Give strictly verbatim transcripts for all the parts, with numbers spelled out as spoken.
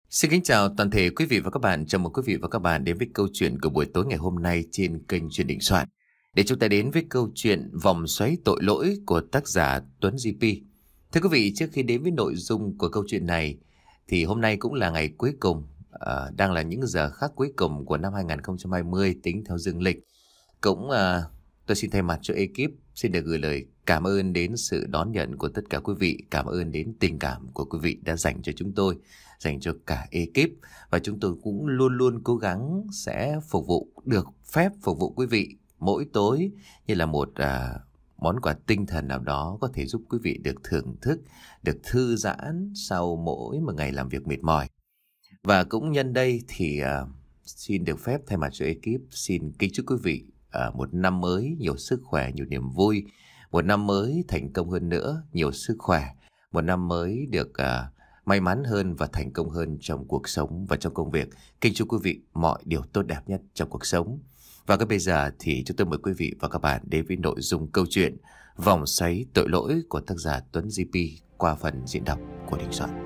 Xin kính chào toàn thể quý vị và các bạn. Chào mừng quý vị và các bạn đến với câu chuyện của buổi tối ngày hôm nay trên kênh Chuyện Định Soạn. Để chúng ta đến với câu chuyện Vòng Xoáy Tội Lỗi của tác giả Tuấn gi pi. Thưa quý vị, trước khi đến với nội dung của câu chuyện này thì hôm nay cũng là ngày cuối cùng, à, đang là những giờ khắc cuối cùng của năm hai không hai không tính theo dương lịch. Cũng à, tôi xin thay mặt cho ekip xin được gửi lời cảm ơn đến sự đón nhận của tất cả quý vị, cảm ơn đến tình cảm của quý vị đã dành cho chúng tôi, dành cho cả ekip, và chúng tôi cũng luôn luôn cố gắng sẽ phục vụ, được phép phục vụ quý vị mỗi tối như là một à, món quà tinh thần nào đó có thể giúp quý vị được thưởng thức, được thư giãn sau mỗi một ngày làm việc mệt mỏi. Và cũng nhân đây thì à, xin được phép thay mặt cho ekip xin kính chúc quý vị à, một năm mới nhiều sức khỏe, nhiều niềm vui, một năm mới thành công hơn nữa, nhiều sức khỏe, một năm mới được à, may mắn hơn và thành công hơn trong cuộc sống và trong công việc. Kính chúc quý vị mọi điều tốt đẹp nhất trong cuộc sống. Và cái bây giờ thì chúng tôi mời quý vị và các bạn đến với nội dung câu chuyện Vòng Xoáy Tội Lỗi của tác giả Tuấn gi pi qua phần diễn đọc của Định Soạn.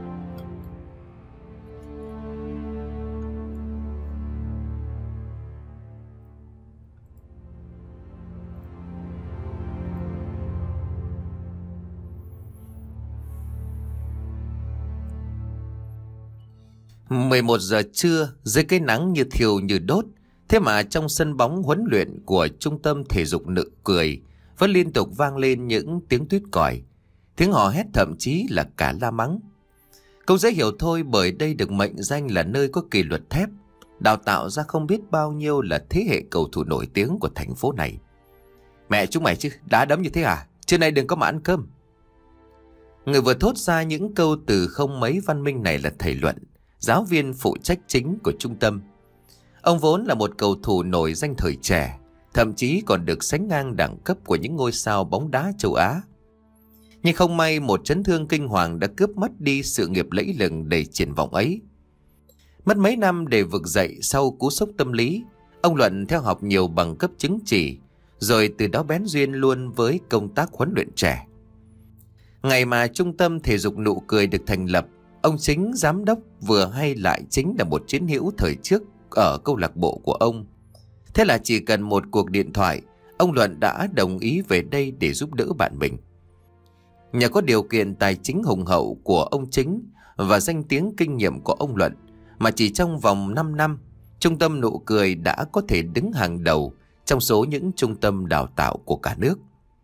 mười một giờ trưa, dưới cái nắng như thiêu như đốt, thế mà trong sân bóng huấn luyện của trung tâm thể dục Nụ Cười vẫn liên tục vang lên những tiếng tuýt còi, tiếng hò hét, thậm chí là cả la mắng. Câu dễ hiểu thôi, bởi đây được mệnh danh là nơi có kỷ luật thép, đào tạo ra không biết bao nhiêu là thế hệ cầu thủ nổi tiếng của thành phố này. Mẹ chúng mày chứ, đá đấm như thế à? Trưa nay đừng có mà ăn cơm. Người vừa thốt ra những câu từ không mấy văn minh này là thầy Luận, giáo viên phụ trách chính của trung tâm. Ông vốn là một cầu thủ nổi danh thời trẻ, thậm chí còn được sánh ngang đẳng cấp của những ngôi sao bóng đá châu Á. Nhưng không may một chấn thương kinh hoàng đã cướp mất đi sự nghiệp lẫy lừng đầy triển vọng ấy. Mất mấy năm để vực dậy sau cú sốc tâm lý, ông Luận theo học nhiều bằng cấp chứng chỉ, rồi từ đó bén duyên luôn với công tác huấn luyện trẻ. Ngày mà trung tâm thể dục Nụ Cười được thành lập, ông chính giám đốc vừa hay lại chính là một chiến hữu thời trước ở câu lạc bộ của ông. Thế là chỉ cần một cuộc điện thoại, ông Luận đã đồng ý về đây để giúp đỡ bạn mình. Nhờ có điều kiện tài chính hùng hậu của ông chính và danh tiếng kinh nghiệm của ông Luận, mà chỉ trong vòng năm năm, trung tâm Nụ Cười đã có thể đứng hàng đầu trong số những trung tâm đào tạo của cả nước.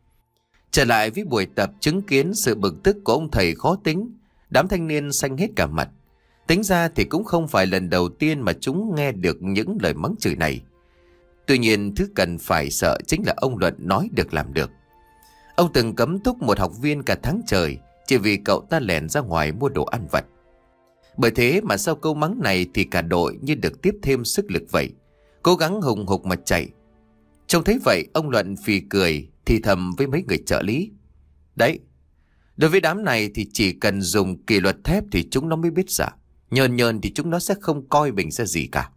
Trở lại với buổi tập, chứng kiến sự bực tức của ông thầy khó tính, đám thanh niên xanh hết cả mặt. Tính ra thì cũng không phải lần đầu tiên mà chúng nghe được những lời mắng chửi này. Tuy nhiên, thứ cần phải sợ chính là ông Luận nói được làm được. Ông từng cấm túc một học viên cả tháng trời chỉ vì cậu ta lẻn ra ngoài mua đồ ăn vặt. Bởi thế mà sau câu mắng này thì cả đội như được tiếp thêm sức lực vậy, cố gắng hùng hục mà chạy. Trông thấy vậy, ông Luận phì cười thì thầm với mấy người trợ lý: Đấy, đối với đám này thì chỉ cần dùng kỷ luật thép thì chúng nó mới biết sợ. Nhờn nhờn thì chúng nó sẽ không coi mình ra gì cả.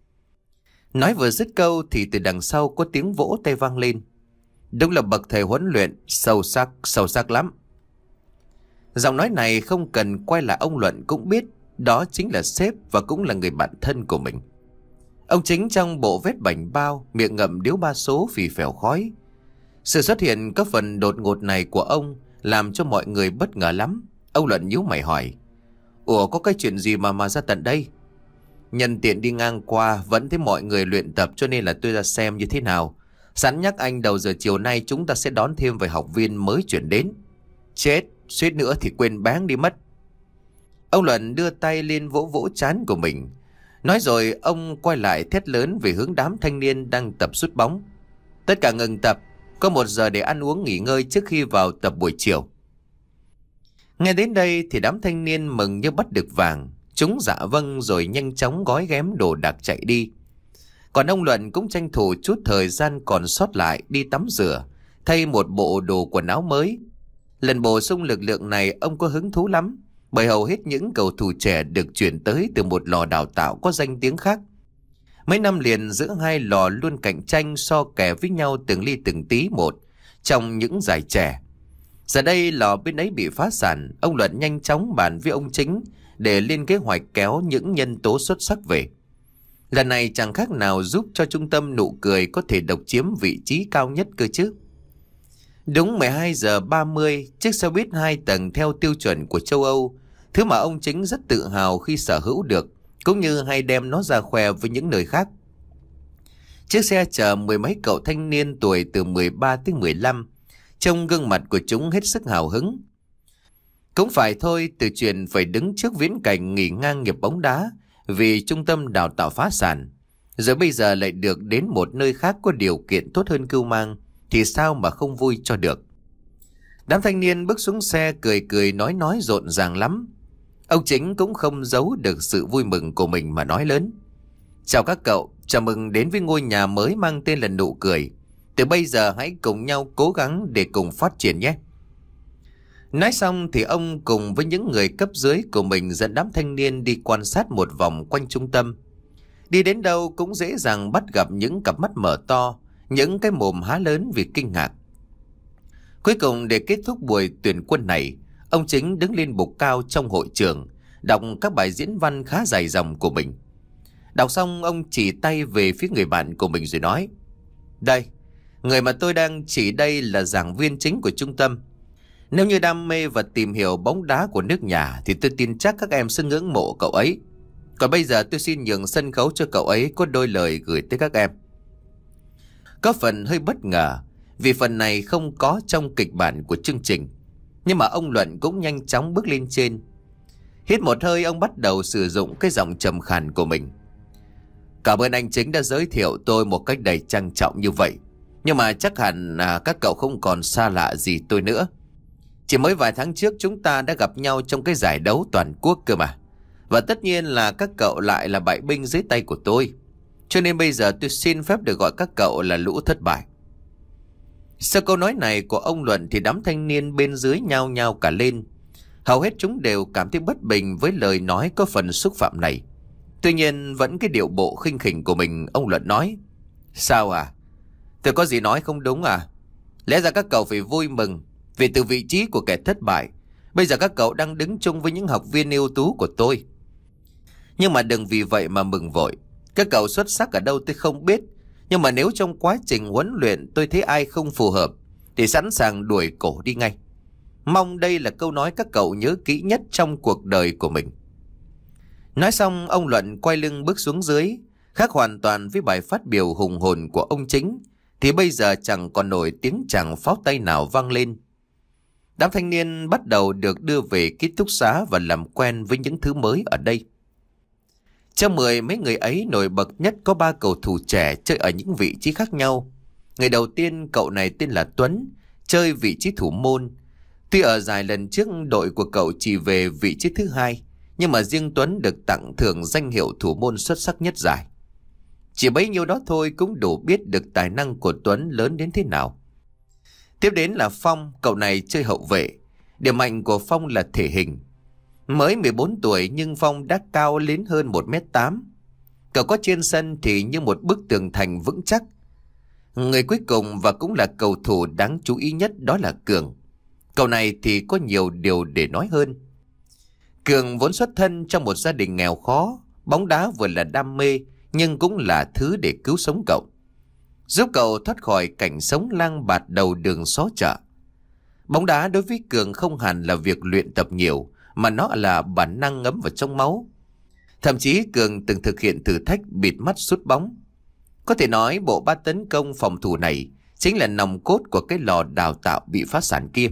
Nói vừa dứt câu thì từ đằng sau có tiếng vỗ tay vang lên. Đúng là bậc thầy huấn luyện sâu sắc, sâu sắc lắm. Giọng nói này không cần quay lại ông Luận cũng biết đó chính là sếp và cũng là người bạn thân của mình. Ông chính trong bộ vest bảnh bao, miệng ngậm điếu ba số phì phèo khói. Sự xuất hiện có phần đột ngột này của ông làm cho mọi người bất ngờ lắm. Ông Luận nhíu mày hỏi: Ủa, có cái chuyện gì mà mà ra tận đây? Nhân tiện đi ngang qua vẫn thấy mọi người luyện tập cho nên là tôi ra xem như thế nào. Sẵn nhắc anh đầu giờ chiều nay chúng ta sẽ đón thêm vài học viên mới chuyển đến. Chết, suýt nữa thì quên báng đi mất. Ông Luận đưa tay lên vỗ vỗ trán của mình. Nói rồi ông quay lại thét lớn về hướng đám thanh niên đang tập sút bóng: Tất cả ngừng tập, có một giờ để ăn uống nghỉ ngơi trước khi vào tập buổi chiều. Nghe đến đây thì đám thanh niên mừng như bắt được vàng. Chúng dạ vâng rồi nhanh chóng gói ghém đồ đạc chạy đi. Còn ông Luận cũng tranh thủ chút thời gian còn sót lại đi tắm rửa, thay một bộ đồ quần áo mới. Lần bổ sung lực lượng này ông có hứng thú lắm, bởi hầu hết những cầu thủ trẻ được chuyển tới từ một lò đào tạo có danh tiếng khác. Mấy năm liền giữa hai lò luôn cạnh tranh so kè với nhau từng ly từng tí một trong những giải trẻ. Giờ đây lò bên ấy bị phá sản, ông Luận nhanh chóng bàn với ông chính để lên kế hoạch kéo những nhân tố xuất sắc về. Lần này chẳng khác nào giúp cho trung tâm nụ cười có thể độc chiếm vị trí cao nhất cơ chứ. Đúng mười hai giờ ba mươi, chiếc xe buýt hai tầng theo tiêu chuẩn của châu Âu, thứ mà ông Chính rất tự hào khi sở hữu được, cũng như hay đem nó ra khoe với những nơi khác. Chiếc xe chở mười mấy cậu thanh niên tuổi từ mười ba tới mười lăm, trông gương mặt của chúng hết sức hào hứng. Cũng phải thôi, từ chuyện phải đứng trước viễn cảnh nghỉ ngang nghiệp bóng đá vì trung tâm đào tạo phá sản, giờ bây giờ lại được đến một nơi khác có điều kiện tốt hơn Cưu Mang, thì sao mà không vui cho được. Đám thanh niên bước xuống xe cười cười nói nói rộn ràng lắm. Ông Chính cũng không giấu được sự vui mừng của mình mà nói lớn: "Chào các cậu, chào mừng đến với ngôi nhà mới mang tên là Nụ Cười. Từ bây giờ hãy cùng nhau cố gắng để cùng phát triển nhé." Nói xong thì ông cùng với những người cấp dưới của mình dẫn đám thanh niên đi quan sát một vòng quanh trung tâm. Đi đến đâu cũng dễ dàng bắt gặp những cặp mắt mở to, những cái mồm há lớn vì kinh ngạc. Cuối cùng, để kết thúc buổi tuyển quân này, ông Chính đứng lên bục cao trong hội trường, đọc các bài diễn văn khá dài dòng của mình. Đọc xong, ông chỉ tay về phía người bạn của mình rồi nói: "Đây, người mà tôi đang chỉ đây là giảng viên chính của trung tâm. Nếu như đam mê và tìm hiểu bóng đá của nước nhà thì tôi tin chắc các em sẽ ngưỡng mộ cậu ấy. Còn bây giờ tôi xin nhường sân khấu cho cậu ấy có đôi lời gửi tới các em." Có phần hơi bất ngờ vì phần này không có trong kịch bản của chương trình, nhưng mà ông Luận cũng nhanh chóng bước lên trên. Hít một hơi, ông bắt đầu sử dụng cái giọng trầm khàn của mình: "Cảm ơn anh Chính đã giới thiệu tôi một cách đầy trang trọng như vậy. Nhưng mà chắc hẳn à, các cậu không còn xa lạ gì tôi nữa. Chỉ mới vài tháng trước chúng ta đã gặp nhau trong cái giải đấu toàn quốc cơ mà. Và tất nhiên là các cậu lại là bại binh dưới tay của tôi. Cho nên bây giờ tôi xin phép được gọi các cậu là lũ thất bại." Sau câu nói này của ông Luận thì đám thanh niên bên dưới nhao nhao cả lên. Hầu hết chúng đều cảm thấy bất bình với lời nói có phần xúc phạm này. Tuy nhiên vẫn cái điệu bộ khinh khỉnh của mình, ông Luận nói: "Sao à? Tôi có gì nói không đúng à? Lẽ ra các cậu phải vui mừng vì từ vị trí của kẻ thất bại, bây giờ các cậu đang đứng chung với những học viên ưu tú của tôi. Nhưng mà đừng vì vậy mà mừng vội. Các cậu xuất sắc ở đâu tôi không biết, nhưng mà nếu trong quá trình huấn luyện tôi thấy ai không phù hợp thì sẵn sàng đuổi cổ đi ngay. Mong đây là câu nói các cậu nhớ kỹ nhất trong cuộc đời của mình." Nói xong, ông Luận quay lưng bước xuống dưới. Khác hoàn toàn với bài phát biểu hùng hồn của ông Chính, thì bây giờ chẳng còn nổi tiếng chàng pháo tay nào vang lên. Đám thanh niên bắt đầu được đưa về ký túc xá và làm quen với những thứ mới ở đây. Trong mười mấy người ấy, nổi bật nhất có ba cầu thủ trẻ chơi ở những vị trí khác nhau. Người đầu tiên, cậu này tên là Tuấn, chơi vị trí thủ môn. Tuy ở giải lần trước đội của cậu chỉ về vị trí thứ hai, nhưng mà riêng Tuấn được tặng thưởng danh hiệu thủ môn xuất sắc nhất giải. Chỉ bấy nhiêu đó thôi cũng đủ biết được tài năng của Tuấn lớn đến thế nào. Tiếp đến là Phong, cậu này chơi hậu vệ. Điểm mạnh của Phong là thể hình. Mới mười bốn tuổi nhưng Phong đã cao đến hơn một mét tám. Cậu có trên sân thì như một bức tường thành vững chắc. Người cuối cùng và cũng là cầu thủ đáng chú ý nhất đó là Cường. Cậu này thì có nhiều điều để nói hơn. Cường vốn xuất thân trong một gia đình nghèo khó, bóng đá vừa là đam mê nhưng cũng là thứ để cứu sống cậu, giúp cậu thoát khỏi cảnh sống lang bạt đầu đường xó chợ. Bóng đá đối với Cường không hẳn là việc luyện tập nhiều, mà nó là bản năng ngấm vào trong máu. Thậm chí Cường từng thực hiện thử thách bịt mắt sút bóng. Có thể nói bộ ba tấn công phòng thủ này chính là nòng cốt của cái lò đào tạo bị phá sản kia.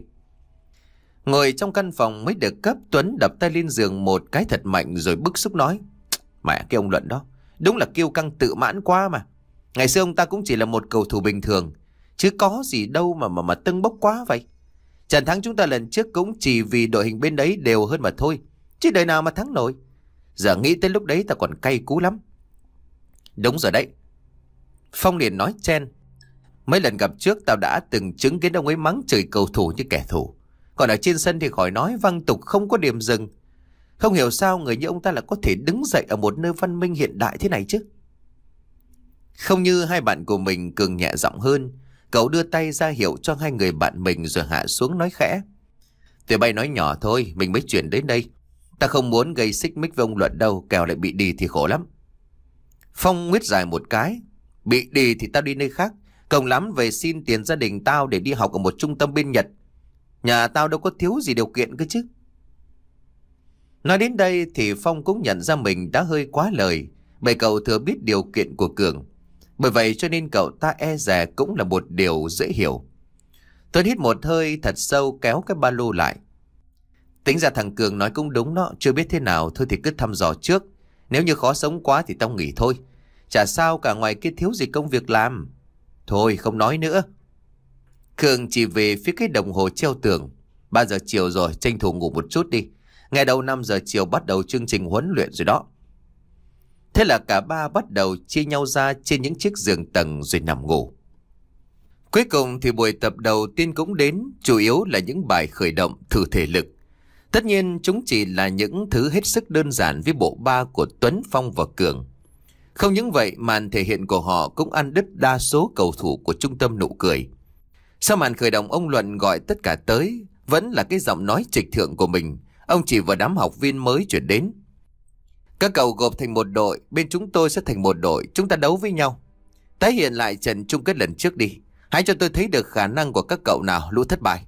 Ngồi trong căn phòng mới được cấp, Tuấn đập tay lên giường một cái thật mạnh rồi bức xúc nói: "Mẹ cái ông Luận đó, đúng là kiêu căng tự mãn quá mà. Ngày xưa ông ta cũng chỉ là một cầu thủ bình thường, chứ có gì đâu mà mà mà tâng bốc quá vậy. Trận thắng chúng ta lần trước cũng chỉ vì đội hình bên đấy đều hơn mà thôi, chứ đời nào mà thắng nổi. Giờ nghĩ tới lúc đấy ta còn cay cú lắm." "Đúng rồi đấy." Phong liền nói chen: "Mấy lần gặp trước tao đã từng chứng kiến ông ấy mắng chửi cầu thủ như kẻ thù. Còn ở trên sân thì khỏi nói, văng tục không có điểm dừng. Không hiểu sao người như ông ta lại có thể đứng dậy ở một nơi văn minh hiện đại thế này chứ." Không như hai bạn của mình, Cường nhẹ giọng hơn. Cậu đưa tay ra hiệu cho hai người bạn mình rồi hạ xuống nói khẽ: "Tụi bay nói nhỏ thôi, mình mới chuyển đến đây. Ta không muốn gây xích mích với ông Luận đâu, kẻo lại bị đi thì khổ lắm. Phong nguyết dài một cái. Bị đi thì tao đi nơi khác. Cộng lắm về xin tiền gia đình tao để đi học ở một trung tâm bên Nhật. Nhà tao đâu có thiếu gì điều kiện cơ chứ. Nói đến đây thì Phong cũng nhận ra mình đã hơi quá lời, bởi cậu thừa biết điều kiện của Cường. Bởi vậy cho nên cậu ta e dè cũng là một điều dễ hiểu. Tuấn hít một hơi thật sâu, kéo cái ba lô lại. Tính ra thằng Cường nói cũng đúng đó, chưa biết thế nào thôi thì cứ thăm dò trước. Nếu như khó sống quá thì tao nghỉ thôi. Chả sao cả, ngoài kia thiếu gì công việc làm. Thôi không nói nữa. Cường chỉ về phía cái đồng hồ treo tường. Ba giờ chiều rồi, tranh thủ ngủ một chút đi. Ngày đầu năm giờ chiều bắt đầu chương trình huấn luyện rồi đó. Thế là cả ba bắt đầu chia nhau ra trên những chiếc giường tầng rồi nằm ngủ. Cuối cùng thì buổi tập đầu tiên cũng đến, chủ yếu là những bài khởi động thử thể lực. Tất nhiên chúng chỉ là những thứ hết sức đơn giản với bộ ba của Tuấn, Phong và Cường. Không những vậy, màn thể hiện của họ cũng ăn đứt đa số cầu thủ của trung tâm nụ cười. Sau màn khởi động, ông Luận gọi tất cả tới, vẫn là cái giọng nói trịch thượng của mình. Ông chỉ vào đám học viên mới chuyển đến. Các cậu gộp thành một đội, bên chúng tôi sẽ thành một đội, chúng ta đấu với nhau. Tái hiện lại trận chung kết lần trước đi. Hãy cho tôi thấy được khả năng của các cậu nào, lũ thất bại.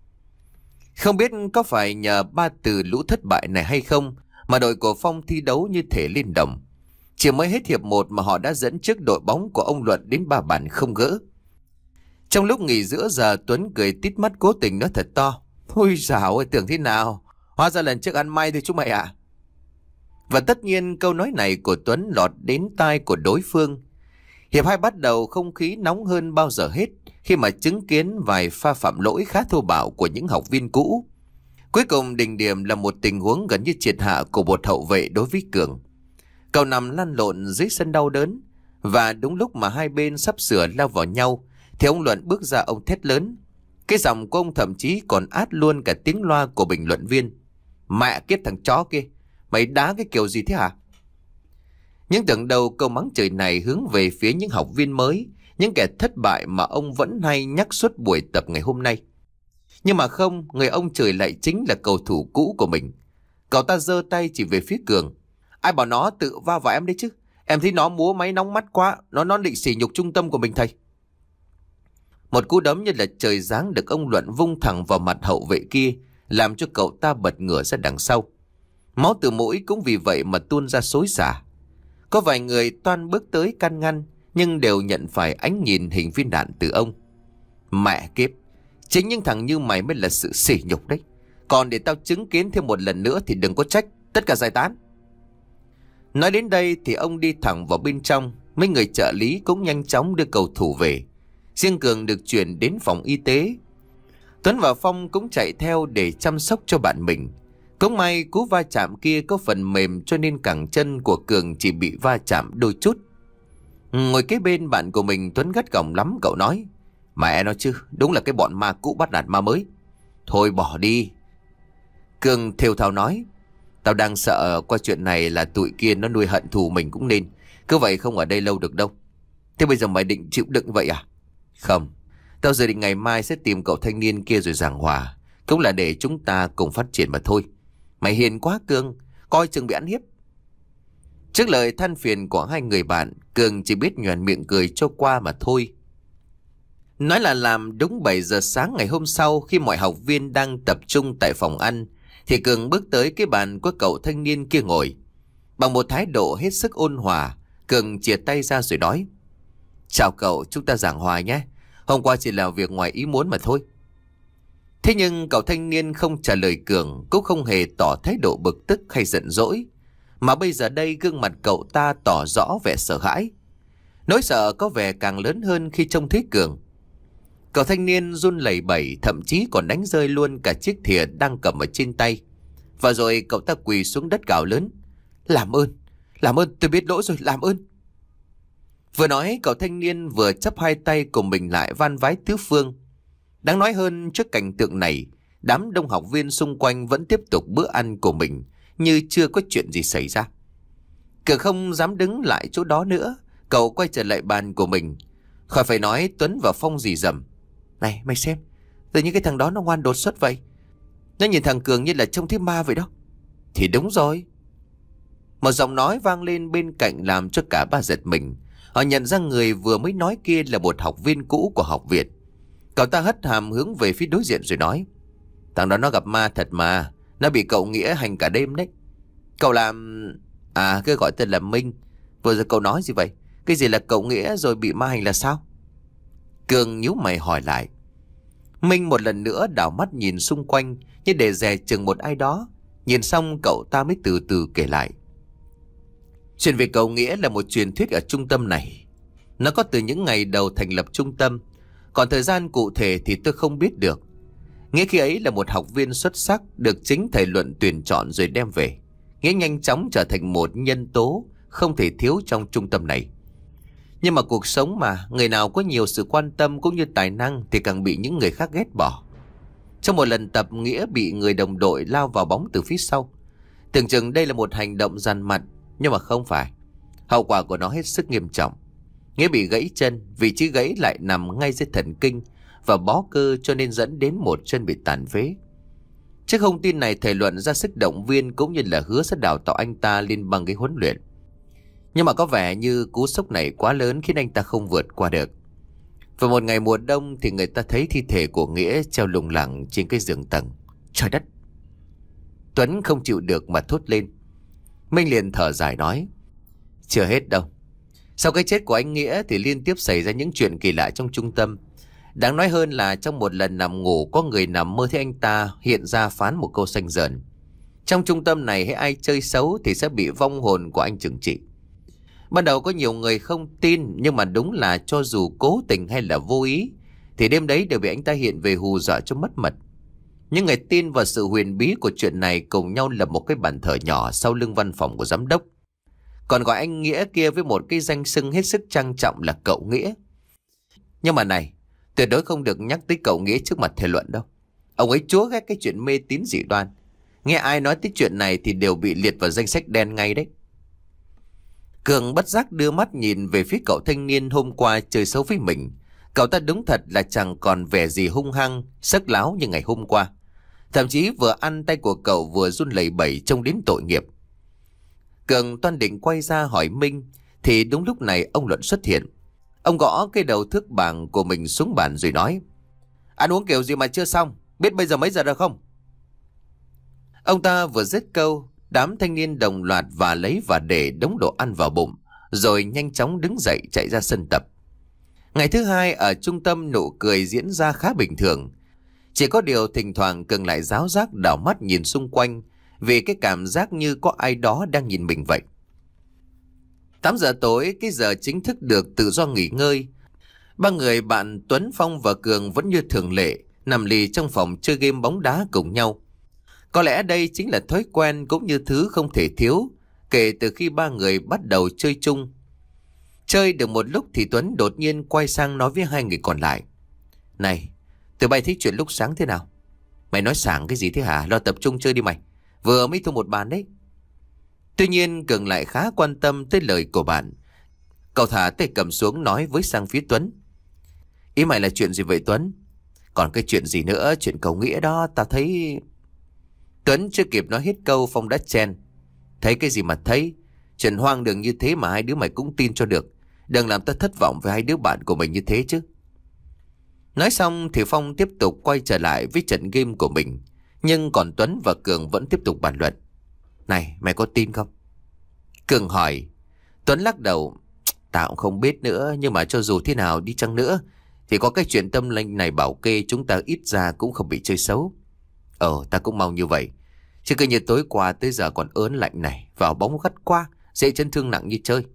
Không biết có phải nhờ ba từ lũ thất bại này hay không mà đội của Phong thi đấu như thể liên đồng. Chỉ mới hết hiệp một mà họ đã dẫn trước đội bóng của ông Luận đến ba bàn không gỡ. Trong lúc nghỉ giữa giờ, Tuấn cười tít mắt cố tình nói thật to. Ôi dào ơi, tưởng thế nào? Hóa ra lần trước ăn may thôi chúng mày ạ. À? Và tất nhiên câu nói này của Tuấn lọt đến tai của đối phương. Hiệp hai bắt đầu, không khí nóng hơn bao giờ hết khi mà chứng kiến vài pha phạm lỗi khá thô bạo của những học viên cũ. Cuối cùng đỉnh điểm là một tình huống gần như triệt hạ của một hậu vệ đối với Cường. Cậu nằm lăn lộn dưới sân đau đớn, và đúng lúc mà hai bên sắp sửa lao vào nhau thì ông Luận bước ra, ông thét lớn. Cái giọng của ông thậm chí còn át luôn cả tiếng loa của bình luận viên. Mẹ kiếp thằng chó kia, mày đá cái kiểu gì thế hả? Nhưng tưởng đầu câu mắng chửi này hướng về phía những học viên mới, những kẻ thất bại mà ông vẫn hay nhắc suốt buổi tập ngày hôm nay. Nhưng mà không, người ông chửi lại chính là cầu thủ cũ của mình. Cậu ta giơ tay chỉ về phía Cường. Ai bảo nó tự va vào em đấy chứ? Em thấy nó múa máy nóng mắt quá, nó nó định sỉ nhục trung tâm của mình thầy. Một cú đấm như là trời giáng được ông Luận vung thẳng vào mặt hậu vệ kia, làm cho cậu ta bật ngửa ra đằng sau. Máu từ mũi cũng vì vậy mà tuôn ra xối xả. Có vài người toan bước tới can ngăn, nhưng đều nhận phải ánh nhìn hình viên đạn từ ông. Mẹ kiếp, chính những thằng như mày mới là sự sỉ nhục đấy. Còn để tao chứng kiến thêm một lần nữa thì đừng có trách, tất cả giải tán. Nói đến đây thì ông đi thẳng vào bên trong. Mấy người trợ lý cũng nhanh chóng đưa cầu thủ về. Riêng Cường được chuyển đến phòng y tế. Tuấn và Phong cũng chạy theo để chăm sóc cho bạn mình. Cũng may cú va chạm kia có phần mềm cho nên cẳng chân của Cường chỉ bị va chạm đôi chút. Ngồi kế bên bạn của mình, Tuấn gắt gỏng lắm, cậu nói. Mẹ nó chứ, đúng là cái bọn ma cũ bắt nạt ma mới. Thôi bỏ đi. Cường thều thào nói. Tao đang sợ qua chuyện này là tụi kia nó nuôi hận thù mình cũng nên. Cứ vậy không ở đây lâu được đâu. Thế bây giờ mày định chịu đựng vậy à? Không, tao dự định ngày mai sẽ tìm cậu thanh niên kia rồi giảng hòa. Cũng là để chúng ta cùng phát triển mà thôi. Mày hiền quá Cường, coi chừng bị ăn hiếp. Trước lời than phiền của hai người bạn, Cường chỉ biết nhoẻn miệng cười cho qua mà thôi. Nói là làm, đúng bảy giờ sáng ngày hôm sau, khi mọi học viên đang tập trung tại phòng ăn, thì Cường bước tới cái bàn của cậu thanh niên kia ngồi. Bằng một thái độ hết sức ôn hòa, Cường chìa tay ra rồi nói. Chào cậu, chúng ta giảng hòa nhé. Hôm qua chỉ là việc ngoài ý muốn mà thôi. Thế nhưng cậu thanh niên không trả lời Cường, cũng không hề tỏ thái độ bực tức hay giận dỗi. Mà bây giờ đây gương mặt cậu ta tỏ rõ vẻ sợ hãi. Nỗi sợ có vẻ càng lớn hơn khi trông thấy Cường. Cậu thanh niên run lẩy bẩy, thậm chí còn đánh rơi luôn cả chiếc thìa đang cầm ở trên tay. Và rồi cậu ta quỳ xuống đất gào lớn. Làm ơn, làm ơn, tôi biết lỗi rồi, làm ơn. Vừa nói, cậu thanh niên vừa chắp hai tay cùng mình lại van vái tứ phương. Đáng nói hơn, trước cảnh tượng này, đám đông học viên xung quanh vẫn tiếp tục bữa ăn của mình như chưa có chuyện gì xảy ra. Cường không dám đứng lại chỗ đó nữa, cậu quay trở lại bàn của mình. Khỏi phải nói, Tuấn và Phong rì rầm. Này mày xem, tự nhiên cái thằng đó nó ngoan đột xuất vậy. Nó nhìn thằng Cường như là trông thấy ma vậy đó. Thì đúng rồi. Một giọng nói vang lên bên cạnh làm cho cả ba giật mình. Họ nhận ra người vừa mới nói kia là một học viên cũ của học viện. Cậu ta hất hàm hướng về phía đối diện rồi nói: Thằng đó nó gặp ma thật mà. Nó bị cậu Nghĩa hành cả đêm đấy. Cậu làm... À, cái gọi tên là Minh. Vừa rồi cậu nói gì vậy? Cái gì là cậu Nghĩa rồi bị ma hành là sao? Cường nhíu mày hỏi lại. Minh một lần nữa đảo mắt nhìn xung quanh như để dè chừng một ai đó. Nhìn xong cậu ta mới từ từ kể lại. Chuyện về cậu Nghĩa là một truyền thuyết ở trung tâm này. Nó có từ những ngày đầu thành lập trung tâm. Còn thời gian cụ thể thì tôi không biết được. Nghĩa khi ấy là một học viên xuất sắc, được chính thầy Luận tuyển chọn rồi đem về. Nghĩa nhanh chóng trở thành một nhân tố không thể thiếu trong trung tâm này. Nhưng mà cuộc sống mà, người nào có nhiều sự quan tâm cũng như tài năng thì càng bị những người khác ghét bỏ. Trong một lần tập, Nghĩa bị người đồng đội lao vào bóng từ phía sau. Tưởng chừng đây là một hành động dằn mặt, nhưng mà không phải. Hậu quả của nó hết sức nghiêm trọng. Nghĩa bị gãy chân, vị trí gãy lại nằm ngay dưới thần kinh và bó cơ, cho nên dẫn đến một chân bị tàn phế. Trước thông tin này, thầy Luận ra sức động viên cũng như là hứa sẽ đào tạo anh ta lên bằng cái huấn luyện. Nhưng mà có vẻ như cú sốc này quá lớn khiến anh ta không vượt qua được. Vào một ngày mùa đông thì người ta thấy thi thể của Nghĩa treo lủng lẳng trên cái giường tầng. Trời đất! Tuấn không chịu được mà thốt lên. Minh liền thở dài nói: Chưa hết đâu. Sau cái chết của anh Nghĩa thì liên tiếp xảy ra những chuyện kỳ lạ trong trung tâm. Đáng nói hơn là trong một lần nằm ngủ, có người nằm mơ thấy anh ta hiện ra phán một câu xanh dờn: Trong trung tâm này hễ ai chơi xấu thì sẽ bị vong hồn của anh trừng trị. Ban đầu có nhiều người không tin, nhưng mà đúng là cho dù cố tình hay là vô ý thì đêm đấy đều bị anh ta hiện về hù dọa cho mất mật. Những người tin vào sự huyền bí của chuyện này cùng nhau lập một cái bàn thờ nhỏ sau lưng văn phòng của giám đốc, còn gọi anh Nghĩa kia với một cái danh xưng hết sức trang trọng là cậu Nghĩa. Nhưng mà này, tuyệt đối không được nhắc tới cậu Nghĩa trước mặt thầy Luận đâu. Ông ấy chúa ghét cái chuyện mê tín dị đoan. Nghe ai nói tới chuyện này thì đều bị liệt vào danh sách đen ngay đấy. Cường bất giác đưa mắt nhìn về phía cậu thanh niên hôm qua chơi xấu với mình. Cậu ta đúng thật là chẳng còn vẻ gì hung hăng, sắc láo như ngày hôm qua. Thậm chí vừa ăn tay của cậu vừa run lẩy bẩy trông đến tội nghiệp. Cường toan định quay ra hỏi Minh thì đúng lúc này ông Luận xuất hiện. Ông gõ cái đầu thước bảng của mình xuống bàn rồi nói: Ăn uống kiểu gì mà chưa xong, biết bây giờ mấy giờ rồi không? Ông ta vừa dứt câu, đám thanh niên đồng loạt và lấy và để đống đồ ăn vào bụng, rồi nhanh chóng đứng dậy chạy ra sân tập. Ngày thứ hai ở trung tâm, nụ cười diễn ra khá bình thường. Chỉ có điều thỉnh thoảng Cường lại ráo rác đảo mắt nhìn xung quanh, vì cái cảm giác như có ai đó đang nhìn mình vậy. tám giờ tối, cái giờ chính thức được tự do nghỉ ngơi. Ba người bạn Tuấn, Phong và Cường vẫn như thường lệ nằm lì trong phòng chơi game bóng đá cùng nhau. Có lẽ đây chính là thói quen cũng như thứ không thể thiếu kể từ khi ba người bắt đầu chơi chung. Chơi được một lúc thì Tuấn đột nhiên quay sang nói với hai người còn lại: Này, tụi bay thích chuyện lúc sáng thế nào? Mày nói sáng cái gì thế hả? Lo tập trung chơi đi mày. Vừa mới thua một bàn đấy. Tuy nhiên Cường lại khá quan tâm tới lời của bạn. Cậu thả tay cầm xuống nói với sang phía Tuấn: Ý mày là chuyện gì vậy Tuấn? Còn cái chuyện gì nữa? Chuyện cầu Nghĩa đó, ta thấy... Tuấn chưa kịp nói hết câu, Phong đã chen: Thấy cái gì mà thấy? Chuyện hoang đường như thế mà hai đứa mày cũng tin cho được. Đừng làm ta thất vọng với hai đứa bạn của mình như thế chứ. Nói xong thì Phong tiếp tục quay trở lại với trận game của mình. Nhưng còn Tuấn và Cường vẫn tiếp tục bàn luận. Này, mày có tin không? Cường hỏi. Tuấn lắc đầu: Tao cũng không biết nữa, nhưng mà cho dù thế nào đi chăng nữa thì có cái chuyện tâm linh này bảo kê chúng ta ít ra cũng không bị chơi xấu. Ờ, ta cũng mong như vậy. Chứ cứ như tối qua tới giờ còn ớn lạnh này, vào bóng gắt qua, dễ chấn thương nặng như chơi.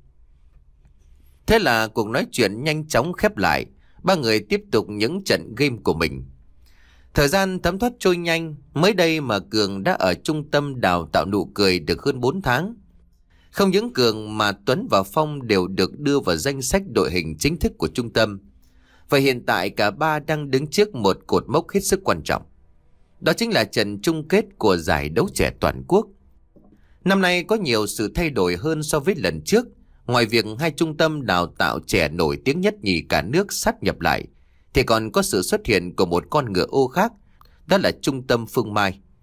Thế là cuộc nói chuyện nhanh chóng khép lại. Ba người tiếp tục những trận game của mình. Thời gian thấm thoát trôi nhanh. Mới đây mà Cường đã ở trung tâm đào tạo nụ cười được hơn bốn tháng. Không những Cường mà Tuấn và Phong đều được đưa vào danh sách đội hình chính thức của trung tâm. Và hiện tại cả ba đang đứng trước một cột mốc hết sức quan trọng. Đó chính là trận chung kết của giải đấu trẻ toàn quốc. Năm nay có nhiều sự thay đổi hơn so với lần trước. Ngoài việc hai trung tâm đào tạo trẻ nổi tiếng nhất nhì cả nước sát nhập lại, thì còn có sự xuất hiện của một con ngựa ô khác, đó là trung tâm Phương Mai.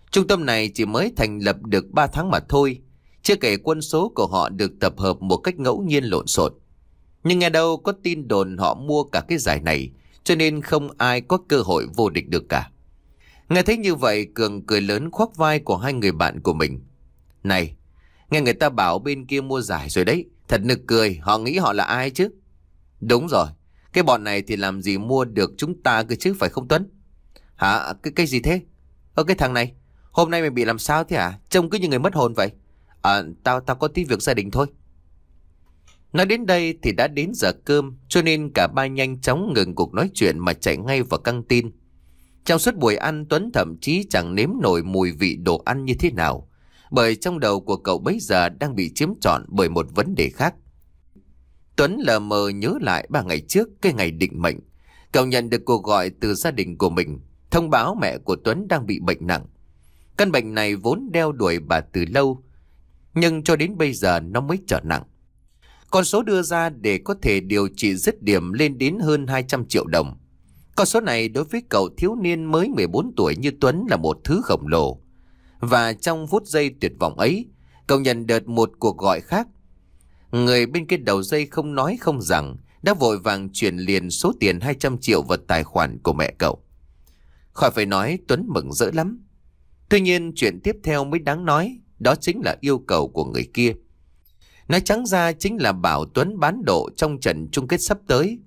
Trung tâm này chỉ mới thành lập được ba tháng mà thôi, chưa kể quân số của họ được tập hợp một cách ngẫu nhiên lộn xộn. Nhưng nghe đâu có tin đồn họ mua cả cái giải này, cho nên không ai có cơ hội vô địch được cả. Nghe thấy như vậy, Cường cười lớn khoác vai của hai người bạn của mình. Này, nghe người ta bảo bên kia mua giải rồi đấy, thật nực cười, họ nghĩ họ là ai chứ? Đúng rồi, cái bọn này thì làm gì mua được chúng ta cơ chứ, phải không Tuấn? Hả? Cái, cái gì thế? Ơ cái thằng này, hôm nay mày bị làm sao thế hả? Trông cứ như người mất hồn vậy. À, tao tao có tí việc gia đình thôi. Nói đến đây thì đã đến giờ cơm, cho nên cả ba nhanh chóng ngừng cuộc nói chuyện mà chạy ngay vào căng tin. Trong suốt buổi ăn, Tuấn thậm chí chẳng nếm nổi mùi vị đồ ăn như thế nào, bởi trong đầu của cậu bấy giờ đang bị chiếm trọn bởi một vấn đề khác. Tuấn lờ mờ nhớ lại ba ngày trước, cái ngày định mệnh, cậu nhận được cuộc gọi từ gia đình của mình, thông báo mẹ của Tuấn đang bị bệnh nặng. Căn bệnh này vốn đeo đuổi bà từ lâu, nhưng cho đến bây giờ nó mới trở nặng. Con số đưa ra để có thể điều trị dứt điểm lên đến hơn hai trăm triệu đồng. Con số này đối với cậu thiếu niên mới mười bốn tuổi như Tuấn là một thứ khổng lồ. Và trong phút giây tuyệt vọng ấy, cậu nhận được một cuộc gọi khác. Người bên kia đầu dây không nói không rằng đã vội vàng chuyển liền số tiền hai trăm triệu vào tài khoản của mẹ cậu. Khỏi phải nói, Tuấn mừng rỡ lắm. Tuy nhiên chuyện tiếp theo mới đáng nói, đó chính là yêu cầu của người kia. Nói trắng ra chính là bảo Tuấn bán độ trong trận chung kết sắp tới.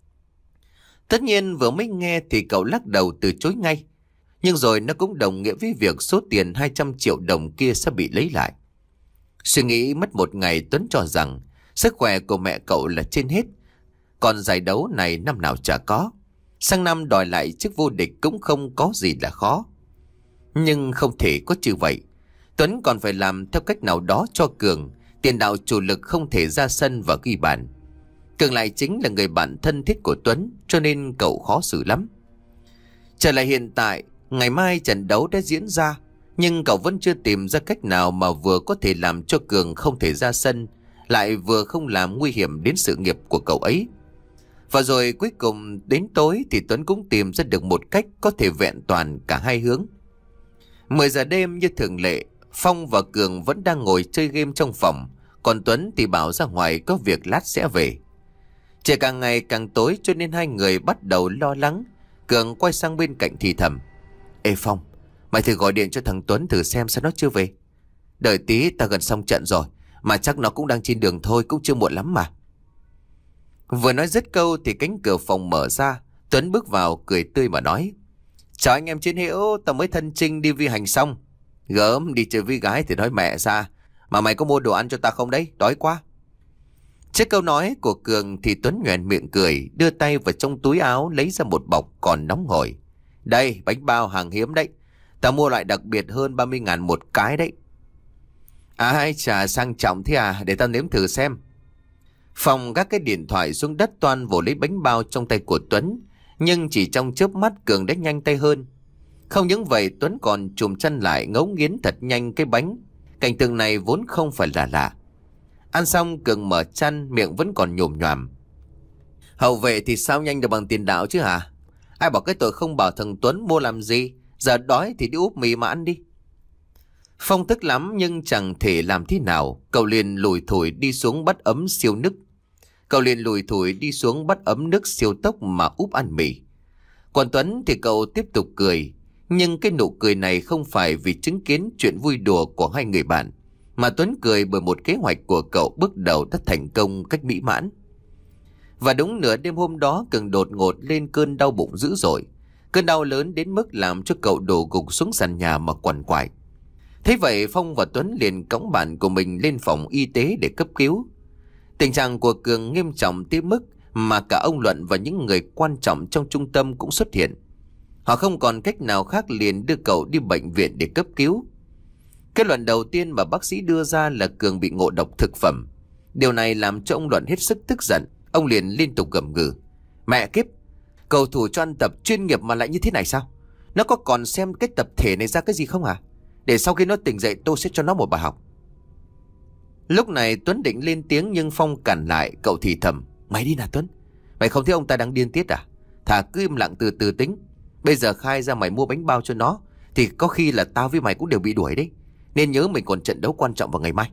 Tất nhiên vừa mới nghe thì cậu lắc đầu từ chối ngay. Nhưng rồi nó cũng đồng nghĩa với việc số tiền hai trăm triệu đồng kia sẽ bị lấy lại. Suy nghĩ mất một ngày, Tuấn cho rằng sức khỏe của mẹ cậu là trên hết. Còn giải đấu này năm nào chả có. Sang năm đòi lại chức vô địch cũng không có gì là khó. Nhưng không thể có như vậy. Tuấn còn phải làm theo cách nào đó cho Cường, tiền đạo chủ lực không thể ra sân và ghi bàn. Cường lại chính là người bạn thân thiết của Tuấn, cho nên cậu khó xử lắm. Trở lại hiện tại, ngày mai trận đấu đã diễn ra, nhưng cậu vẫn chưa tìm ra cách nào mà vừa có thể làm cho Cường không thể ra sân, lại vừa không làm nguy hiểm đến sự nghiệp của cậu ấy. Và rồi cuối cùng đến tối thì Tuấn cũng tìm ra được một cách có thể vẹn toàn cả hai hướng. mười giờ đêm như thường lệ, Phong và Cường vẫn đang ngồi chơi game trong phòng, còn Tuấn thì bảo ra ngoài có việc lát sẽ về. Trời càng ngày càng tối cho nên hai người bắt đầu lo lắng. Cường quay sang bên cạnh thì thầm: Ê Phong, mày thử gọi điện cho thằng Tuấn thử xem sao nó chưa về. Đợi tí, ta gần xong trận rồi, mà chắc nó cũng đang trên đường thôi, cũng chưa muộn lắm mà. Vừa nói dứt câu thì cánh cửa phòng mở ra. Tuấn bước vào cười tươi mà nói: Chào anh em chiến hữu, tao mới thân chinh đi vi hành xong. Gớm, đi chơi với gái thì nói mẹ ra. Mà mày có mua đồ ăn cho ta không đấy, đói quá. Trước câu nói của Cường thì Tuấn nhoẻn miệng cười, đưa tay vào trong túi áo lấy ra một bọc còn nóng hổi. Đây, bánh bao hàng hiếm đấy, tao mua loại đặc biệt hơn ba mươi ngàn một cái đấy. Ai chà, sang trọng thế à, để tao nếm thử xem. Phong gác cái điện thoại xuống đất toan vồ lấy bánh bao trong tay của Tuấn, nhưng chỉ trong chớp mắt Cường đã nhanh tay hơn. Không những vậy, Tuấn còn chùm chân lại ngấu nghiến thật nhanh cái bánh. Cảnh tượng này vốn không phải là lạ. Ăn xong Cường mở chăn, miệng vẫn còn nhồm nhoàm. Hậu vệ thì sao nhanh được bằng tiền đạo chứ hả? Ai bảo cái tội không bảo thằng Tuấn mua làm gì. Giờ đói thì đi úp mì mà ăn đi. Phong tức lắm nhưng chẳng thể làm thế nào. Cậu liền lùi thủi đi xuống bắt ấm siêu nước. Cậu liền lùi thủi đi xuống bắt ấm nước siêu tốc mà úp ăn mì. Còn Tuấn thì cậu tiếp tục cười. Nhưng cái nụ cười này không phải vì chứng kiến chuyện vui đùa của hai người bạn, mà Tuấn cười bởi một kế hoạch của cậu bước đầu đã thành công cách mỹ mãn. Và đúng nửa đêm hôm đó, Cường đột ngột lên cơn đau bụng dữ dội. Cơn đau lớn đến mức làm cho cậu đổ gục xuống sàn nhà mà quằn quại. Thế vậy Phong và Tuấn liền cõng bạn của mình lên phòng y tế để cấp cứu. Tình trạng của Cường nghiêm trọng tới mức mà cả ông Luận và những người quan trọng trong trung tâm cũng xuất hiện. Họ không còn cách nào khác liền đưa cậu đi bệnh viện để cấp cứu. Kết luận đầu tiên mà bác sĩ đưa ra là Cường bị ngộ độc thực phẩm. Điều này làm cho ông Luận hết sức tức giận. Ông liền liên tục gầm gừ: Mẹ kiếp, cầu thủ cho ăn tập chuyên nghiệp mà lại như thế này sao? Nó có còn xem cái tập thể này ra cái gì không hả? Để sau khi nó tỉnh dậy tôi sẽ cho nó một bài học. Lúc này Tuấn định lên tiếng nhưng Phong cản lại. Cậu thì thầm: Mày đi nào Tuấn, mày không thấy ông ta đang điên tiết à? Thà cứ im lặng từ từ tính. Bây giờ khai ra mày mua bánh bao cho nó thì có khi là tao với mày cũng đều bị đuổi đấy. Nên nhớ mình còn trận đấu quan trọng vào ngày mai.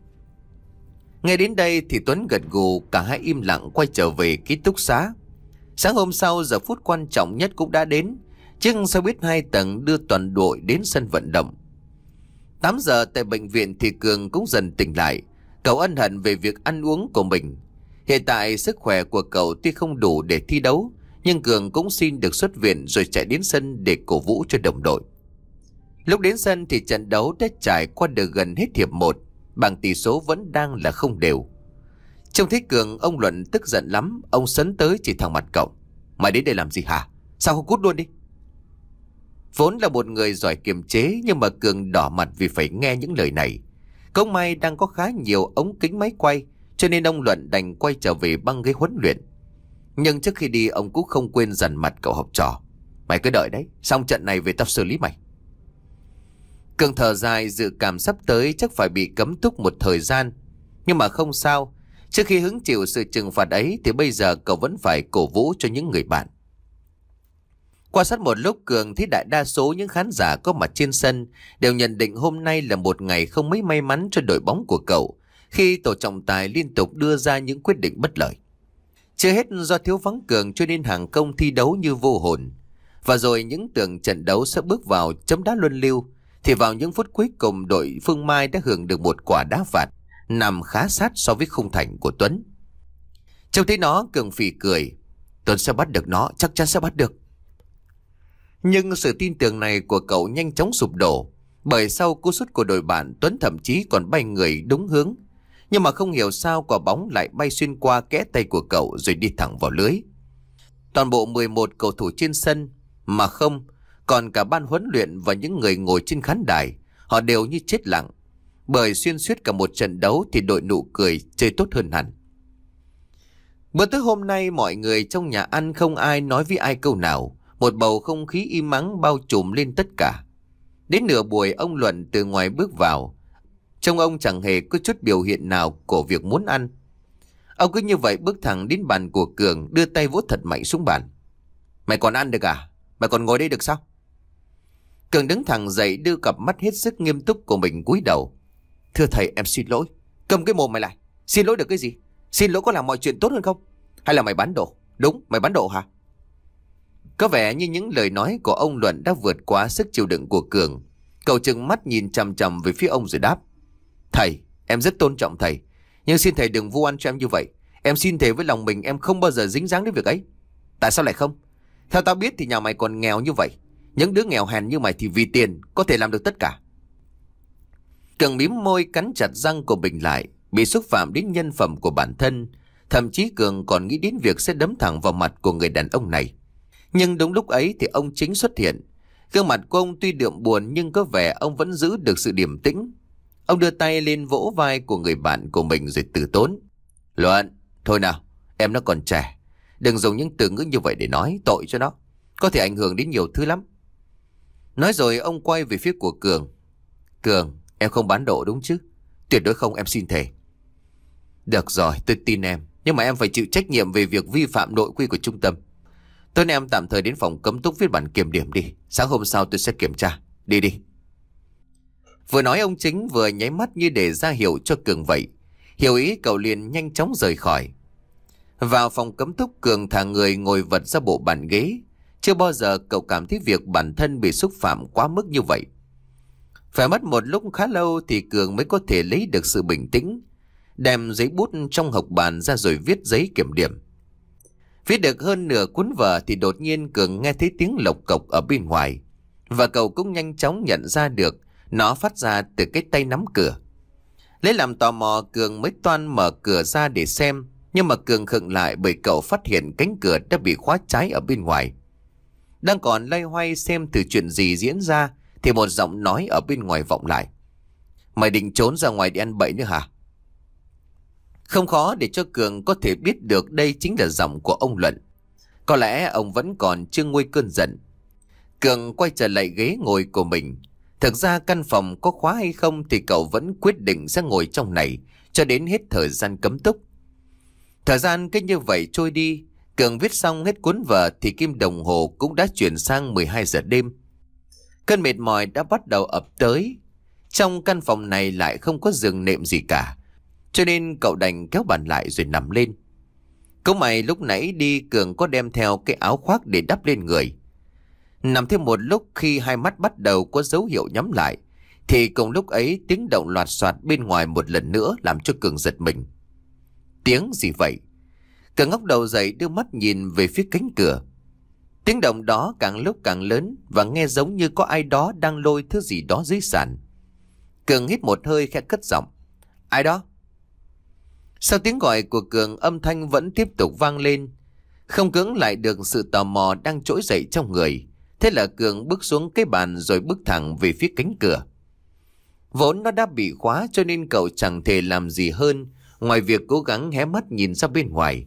Nghe đến đây thì Tuấn gật gù, cả hai im lặng quay trở về ký túc xá. Sáng hôm sau, giờ phút quan trọng nhất cũng đã đến. Chiếc xe buýt hai tầng đưa toàn đội đến sân vận động. tám giờ tại bệnh viện thì Cường cũng dần tỉnh lại. Cậu ân hận về việc ăn uống của mình. Hiện tại sức khỏe của cậu tuy không đủ để thi đấu, nhưng Cường cũng xin được xuất viện rồi chạy đến sân để cổ vũ cho đồng đội. Lúc đến sân thì trận đấu đã trải qua được gần hết hiệp một, bảng tỷ số vẫn đang là không đều. Trông thấy Cường, ông Luận tức giận lắm. Ông sấn tới chỉ thẳng mặt cậu: "Mày đến đây làm gì hả? Sao không cút luôn đi?" Vốn là một người giỏi kiềm chế, nhưng mà Cường đỏ mặt vì phải nghe những lời này. Cũng may đang có khá nhiều ống kính máy quay, cho nên ông Luận đành quay trở về băng ghế huấn luyện. Nhưng trước khi đi, ông cũng không quên dằn mặt cậu học trò: "Mày cứ đợi đấy, xong trận này về tao xử lý mày." Cường thở dài, dự cảm sắp tới chắc phải bị cấm túc một thời gian. Nhưng mà không sao, trước khi hứng chịu sự trừng phạt ấy thì bây giờ cậu vẫn phải cổ vũ cho những người bạn. Quan sát một lúc, Cường thấy đại đa số những khán giả có mặt trên sân đều nhận định hôm nay là một ngày không mấy may mắn cho đội bóng của cậu, khi tổ trọng tài liên tục đưa ra những quyết định bất lợi. Chưa hết, do thiếu vắng Cường cho nên hàng công thi đấu như vô hồn. Và rồi những tưởng trận đấu sẽ bước vào chấm đá luân lưu, thì vào những phút cuối cùng đội Phương Mai đã hưởng được một quả đá phạt nằm khá sát so với khung thành của Tuấn. Trông thấy nó, Cường phì cười: "Tuấn sẽ bắt được nó, chắc chắn sẽ bắt được." Nhưng sự tin tưởng này của cậu nhanh chóng sụp đổ, bởi sau cú sút của đội bạn, Tuấn thậm chí còn bay người đúng hướng. Nhưng mà không hiểu sao quả bóng lại bay xuyên qua kẽ tay của cậu rồi đi thẳng vào lưới. Toàn bộ mười một cầu thủ trên sân, mà không, còn cả ban huấn luyện và những người ngồi trên khán đài, họ đều như chết lặng. Bởi xuyên suốt cả một trận đấu thì đội nụ cười chơi tốt hơn hẳn. Bữa tối hôm nay, mọi người trong nhà ăn không ai nói với ai câu nào. Một bầu không khí im ắng bao trùm lên tất cả. Đến nửa buổi, ông Luận từ ngoài bước vào. Trông ông chẳng hề có chút biểu hiện nào của việc muốn ăn. Ông cứ như vậy bước thẳng đến bàn của Cường, đưa tay vỗ thật mạnh xuống bàn: "Mày còn ăn được à? Mày còn ngồi đây được sao?" Cường đứng thẳng dậy, đưa cặp mắt hết sức nghiêm túc của mình cúi đầu: "Thưa thầy, em xin lỗi." "Cầm cái mồm mày lại. Xin lỗi được cái gì? Xin lỗi có làm mọi chuyện tốt hơn không? Hay là mày bán độ? Đúng, mày bán độ hả?" Có vẻ như những lời nói của ông Luận đã vượt quá sức chịu đựng của Cường. Cậu trừng mắt nhìn chằm chằm về phía ông rồi đáp: "Thầy, em rất tôn trọng thầy, nhưng xin thầy đừng vu oan cho em như vậy. Em xin thề với lòng mình em không bao giờ dính dáng đến việc ấy." "Tại sao lại không? Theo tao biết thì nhà mày còn nghèo như vậy. Những đứa nghèo hèn như mày thì vì tiền có thể làm được tất cả." Cường mím môi, cắn chặt răng của mình lại. Bị xúc phạm đến nhân phẩm của bản thân, thậm chí Cường còn nghĩ đến việc sẽ đấm thẳng vào mặt của người đàn ông này. Nhưng đúng lúc ấy thì ông Chính xuất hiện. Gương mặt của ông tuy đượm buồn nhưng có vẻ ông vẫn giữ được sự điềm tĩnh. Ông đưa tay lên vỗ vai của người bạn của mình rồi từ tốn: "Luận, thôi nào, em nó còn trẻ. Đừng dùng những từ ngữ như vậy để nói, tội cho nó. Có thể ảnh hưởng đến nhiều thứ lắm." Nói rồi ông quay về phía của Cường: "Cường, em không bán độ đúng chứ?" "Tuyệt đối không, em xin thề." "Được rồi, tôi tin em. Nhưng mà em phải chịu trách nhiệm về việc vi phạm nội quy của trung tâm. Tối nay em tạm thời đến phòng cấm túc viết bản kiểm điểm đi. Sáng hôm sau tôi sẽ kiểm tra. Đi đi." Vừa nói ông Chính vừa nháy mắt như để ra hiệu cho Cường vậy. Hiểu ý, cậu liền nhanh chóng rời khỏi. Vào phòng cấm túc, Cường thả người ngồi vật ra bộ bàn ghế. Chưa bao giờ cậu cảm thấy việc bản thân bị xúc phạm quá mức như vậy. Phải mất một lúc khá lâu thì Cường mới có thể lấy được sự bình tĩnh, đem giấy bút trong hộc bàn ra rồi viết giấy kiểm điểm. Viết được hơn nửa cuốn vở thì đột nhiên Cường nghe thấy tiếng lộc cộc ở bên ngoài. Và cậu cũng nhanh chóng nhận ra được nó phát ra từ cái tay nắm cửa. Lấy làm tò mò, Cường mới toan mở cửa ra để xem. Nhưng mà Cường khựng lại bởi cậu phát hiện cánh cửa đã bị khóa trái ở bên ngoài. Đang còn loay hoay xem từ chuyện gì diễn ra thì một giọng nói ở bên ngoài vọng lại: "Mày định trốn ra ngoài đi ăn bậy nữa hả?" Không khó để cho Cường có thể biết được đây chính là giọng của ông Luận. Có lẽ ông vẫn còn chưa nguôi cơn giận. Cường quay trở lại ghế ngồi của mình. Thực ra căn phòng có khóa hay không thì cậu vẫn quyết định sẽ ngồi trong này cho đến hết thời gian cấm túc. Thời gian cứ như vậy trôi đi. Cường viết xong hết cuốn vở thì kim đồng hồ cũng đã chuyển sang mười hai giờ đêm. Cơn mệt mỏi đã bắt đầu ập tới. Trong căn phòng này lại không có giường nệm gì cả, cho nên cậu đành kéo bàn lại rồi nằm lên. Cũng may lúc nãy đi Cường có đem theo cái áo khoác để đắp lên người. Nằm thêm một lúc, khi hai mắt bắt đầu có dấu hiệu nhắm lại, thì cùng lúc ấy tiếng động loạt soạt bên ngoài một lần nữa làm cho Cường giật mình. Tiếng gì vậy? Cường ngóc đầu dậy, đưa mắt nhìn về phía cánh cửa. Tiếng động đó càng lúc càng lớn và nghe giống như có ai đó đang lôi thứ gì đó dưới sàn. Cường hít một hơi khẽ cất giọng: Ai đó? Sau tiếng gọi của Cường, âm thanh vẫn tiếp tục vang lên, không cưỡng lại được sự tò mò đang trỗi dậy trong người. Thế là Cường bước xuống cái bàn rồi bước thẳng về phía cánh cửa. Vốn nó đã bị khóa cho nên cậu chẳng thể làm gì hơn ngoài việc cố gắng hé mắt nhìn ra bên ngoài.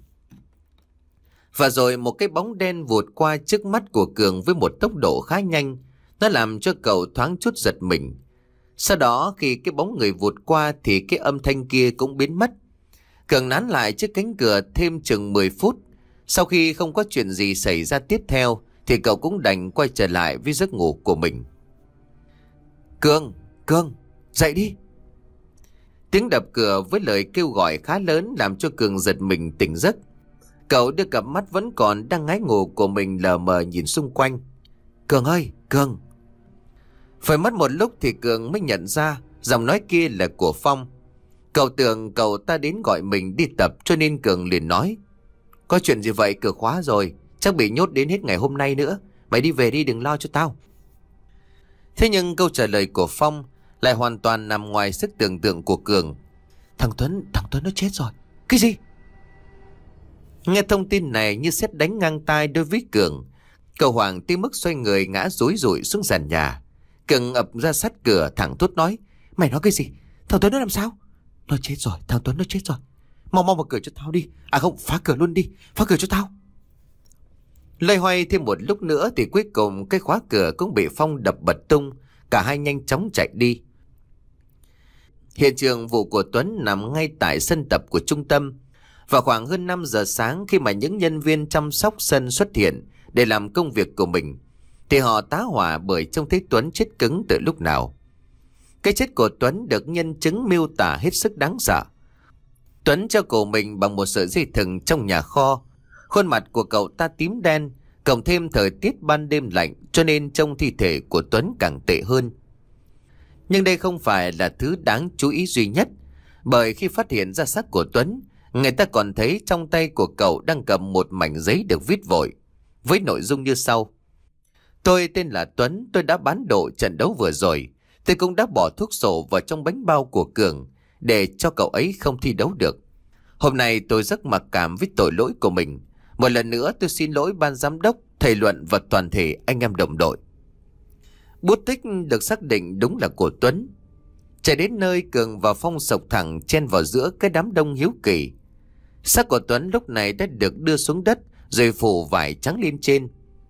Và rồi một cái bóng đen vụt qua trước mắt của Cường với một tốc độ khá nhanh. Nó làm cho cậu thoáng chút giật mình. Sau đó khi cái bóng người vụt qua thì cái âm thanh kia cũng biến mất. Cường nán lại trước cánh cửa thêm chừng mười phút. Sau khi không có chuyện gì xảy ra tiếp theo thì cậu cũng đành quay trở lại với giấc ngủ của mình. Cường, Cường, dậy đi. Tiếng đập cửa với lời kêu gọi khá lớn làm cho Cường giật mình tỉnh giấc. Cậu đưa cặp mắt vẫn còn đang ngáy ngủ của mình lờ mờ nhìn xung quanh. Cường ơi, Cường. Phải mất một lúc thì Cường mới nhận ra giọng nói kia là của Phong. Cậu tưởng cậu ta đến gọi mình đi tập cho nên Cường liền nói: Có chuyện gì vậy? Cửa khóa rồi, chắc bị nhốt đến hết ngày hôm nay nữa. Mày đi về đi, đừng lo cho tao. Thế nhưng câu trả lời của Phong lại hoàn toàn nằm ngoài sức tưởng tượng của Cường. Thằng Tuấn, thằng Tuấn nó chết rồi. Cái gì? Nghe thông tin này như sét đánh ngang tai đối với Cường. Cậu hoảng tới mức xoay người ngã rúi rủi xuống sàn nhà. Cường ập ra sát cửa thẳng thốt nói: Mày nói cái gì? Thằng Tuấn nó làm sao? Nó chết rồi, thằng Tuấn nó chết rồi. Mau mau mở cửa cho tao đi. À không, phá cửa luôn đi, phá cửa cho tao. Loay hoay thêm một lúc nữa thì cuối cùng cái khóa cửa cũng bị Phong đập bật tung. Cả hai nhanh chóng chạy đi. Hiện trường vụ của Tuấn nằm ngay tại sân tập của trung tâm. Và khoảng hơn năm giờ sáng, khi mà những nhân viên chăm sóc sân xuất hiện để làm công việc của mình, thì họ tá hỏa bởi trông thấy Tuấn chết cứng từ lúc nào. Cái chết của Tuấn được nhân chứng miêu tả hết sức đáng sợ. Tuấn treo cổ mình bằng một sợi dây thừng trong nhà kho. Khuôn mặt của cậu ta tím đen, cộng thêm thời tiết ban đêm lạnh cho nên trông thi thể của Tuấn càng tệ hơn. Nhưng đây không phải là thứ đáng chú ý duy nhất, bởi khi phát hiện ra xác của Tuấn, người ta còn thấy trong tay của cậu đang cầm một mảnh giấy được viết vội, với nội dung như sau: Tôi tên là Tuấn, tôi đã bán độ trận đấu vừa rồi. Tôi cũng đã bỏ thuốc sổ vào trong bánh bao của Cường để cho cậu ấy không thi đấu được. Hôm nay tôi rất mặc cảm với tội lỗi của mình. Một lần nữa tôi xin lỗi ban giám đốc, thầy Luận và toàn thể anh em đồng đội. Bút tích được xác định đúng là của Tuấn. Chạy đến nơi, Cường và Phong sộc thẳng chen vào giữa cái đám đông hiếu kỳ. Xác của Tuấn lúc này đã được đưa xuống đất rồi phủ vải trắng lên trên.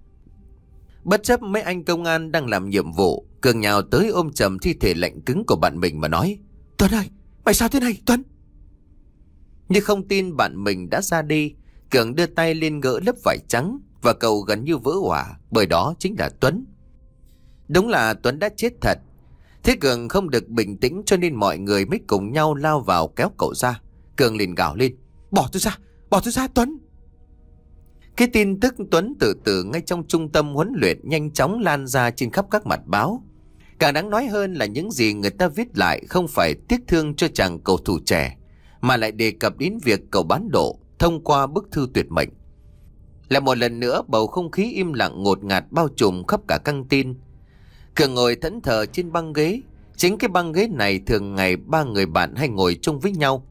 Bất chấp mấy anh công an đang làm nhiệm vụ, Cường nhào tới ôm chầm thi thể lạnh cứng của bạn mình mà nói: Tuấn ơi, mày sao thế này Tuấn? Như không tin bạn mình đã ra đi, Cường đưa tay lên gỡ lớp vải trắng và cậu gần như vỡ òa, bởi đó chính là Tuấn. Đúng là Tuấn đã chết thật. Thế Cường không được bình tĩnh cho nên mọi người mới cùng nhau lao vào kéo cậu ra. Cường liền gào lên: Bỏ tôi ra, bỏ tôi ra Tuấn! Cái tin tức Tuấn tự tử ngay trong trung tâm huấn luyện nhanh chóng lan ra trên khắp các mặt báo. Càng đáng nói hơn là những gì người ta viết lại không phải tiếc thương cho chàng cầu thủ trẻ, mà lại đề cập đến việc cậu bán độ thông qua bức thư tuyệt mệnh. Lại một lần nữa bầu không khí im lặng ngột ngạt bao trùm khắp cả căng tin. Cường ngồi thẫn thờ trên băng ghế. Chính cái băng ghế này thường ngày ba người bạn hay ngồi chung với nhau.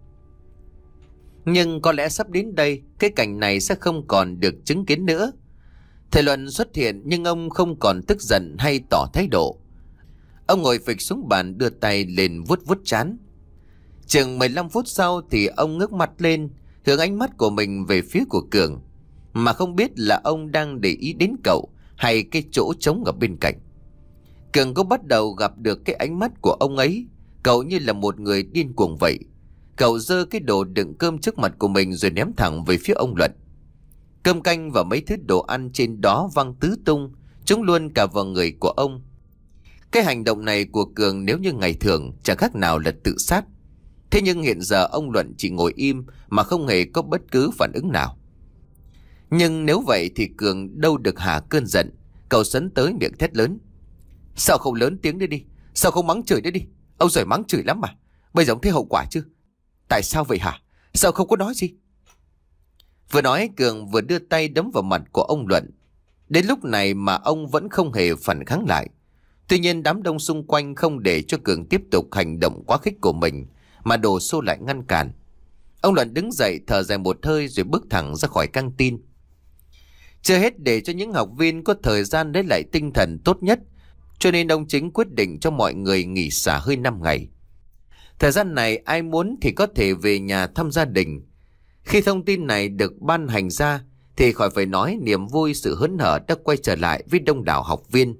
Nhưng có lẽ sắp đến đây, cái cảnh này sẽ không còn được chứng kiến nữa. Thầy Luận xuất hiện nhưng ông không còn tức giận hay tỏ thái độ. Ông ngồi phịch xuống bàn, đưa tay lên vuốt vuốt trán. Chừng mười lăm phút sau thì ông ngước mặt lên, hướng ánh mắt của mình về phía của Cường, mà không biết là ông đang để ý đến cậu hay cái chỗ trống ở bên cạnh. Cường cũng bắt đầu gặp được cái ánh mắt của ông ấy. Cậu như là một người điên cuồng vậy. Cậu giơ cái đồ đựng cơm trước mặt của mình rồi ném thẳng về phía ông Luận. Cơm canh và mấy thứ đồ ăn trên đó văng tứ tung, trúng luôn cả vào người của ông. Cái hành động này của Cường nếu như ngày thường chẳng khác nào là tự sát. Thế nhưng hiện giờ ông Luận chỉ ngồi im mà không hề có bất cứ phản ứng nào. Nhưng nếu vậy thì Cường đâu được hả cơn giận. Cậu sấn tới miệng thét lớn: Sao không lớn tiếng đi đi? Sao không mắng chửi đi đi? Ông giỏi mắng chửi lắm mà. Bây giờ ông thấy hậu quả chứ? Tại sao vậy hả? Sao không có nói gì? Vừa nói Cường vừa đưa tay đấm vào mặt của ông Luận. Đến lúc này mà ông vẫn không hề phản kháng lại. Tuy nhiên đám đông xung quanh không để cho Cường tiếp tục hành động quá khích của mình, mà đổ xô lại ngăn cản. Ông Luận đứng dậy thở dài một hơi rồi bước thẳng ra khỏi căng tin. Chưa hết để cho những học viên có thời gian lấy lại tinh thần tốt nhất, cho nên ông Chính quyết định cho mọi người nghỉ xả hơi năm ngày. Thời gian này ai muốn thì có thể về nhà thăm gia đình. Khi thông tin này được ban hành ra thì khỏi phải nói niềm vui sự hớn hở đã quay trở lại với đông đảo học viên.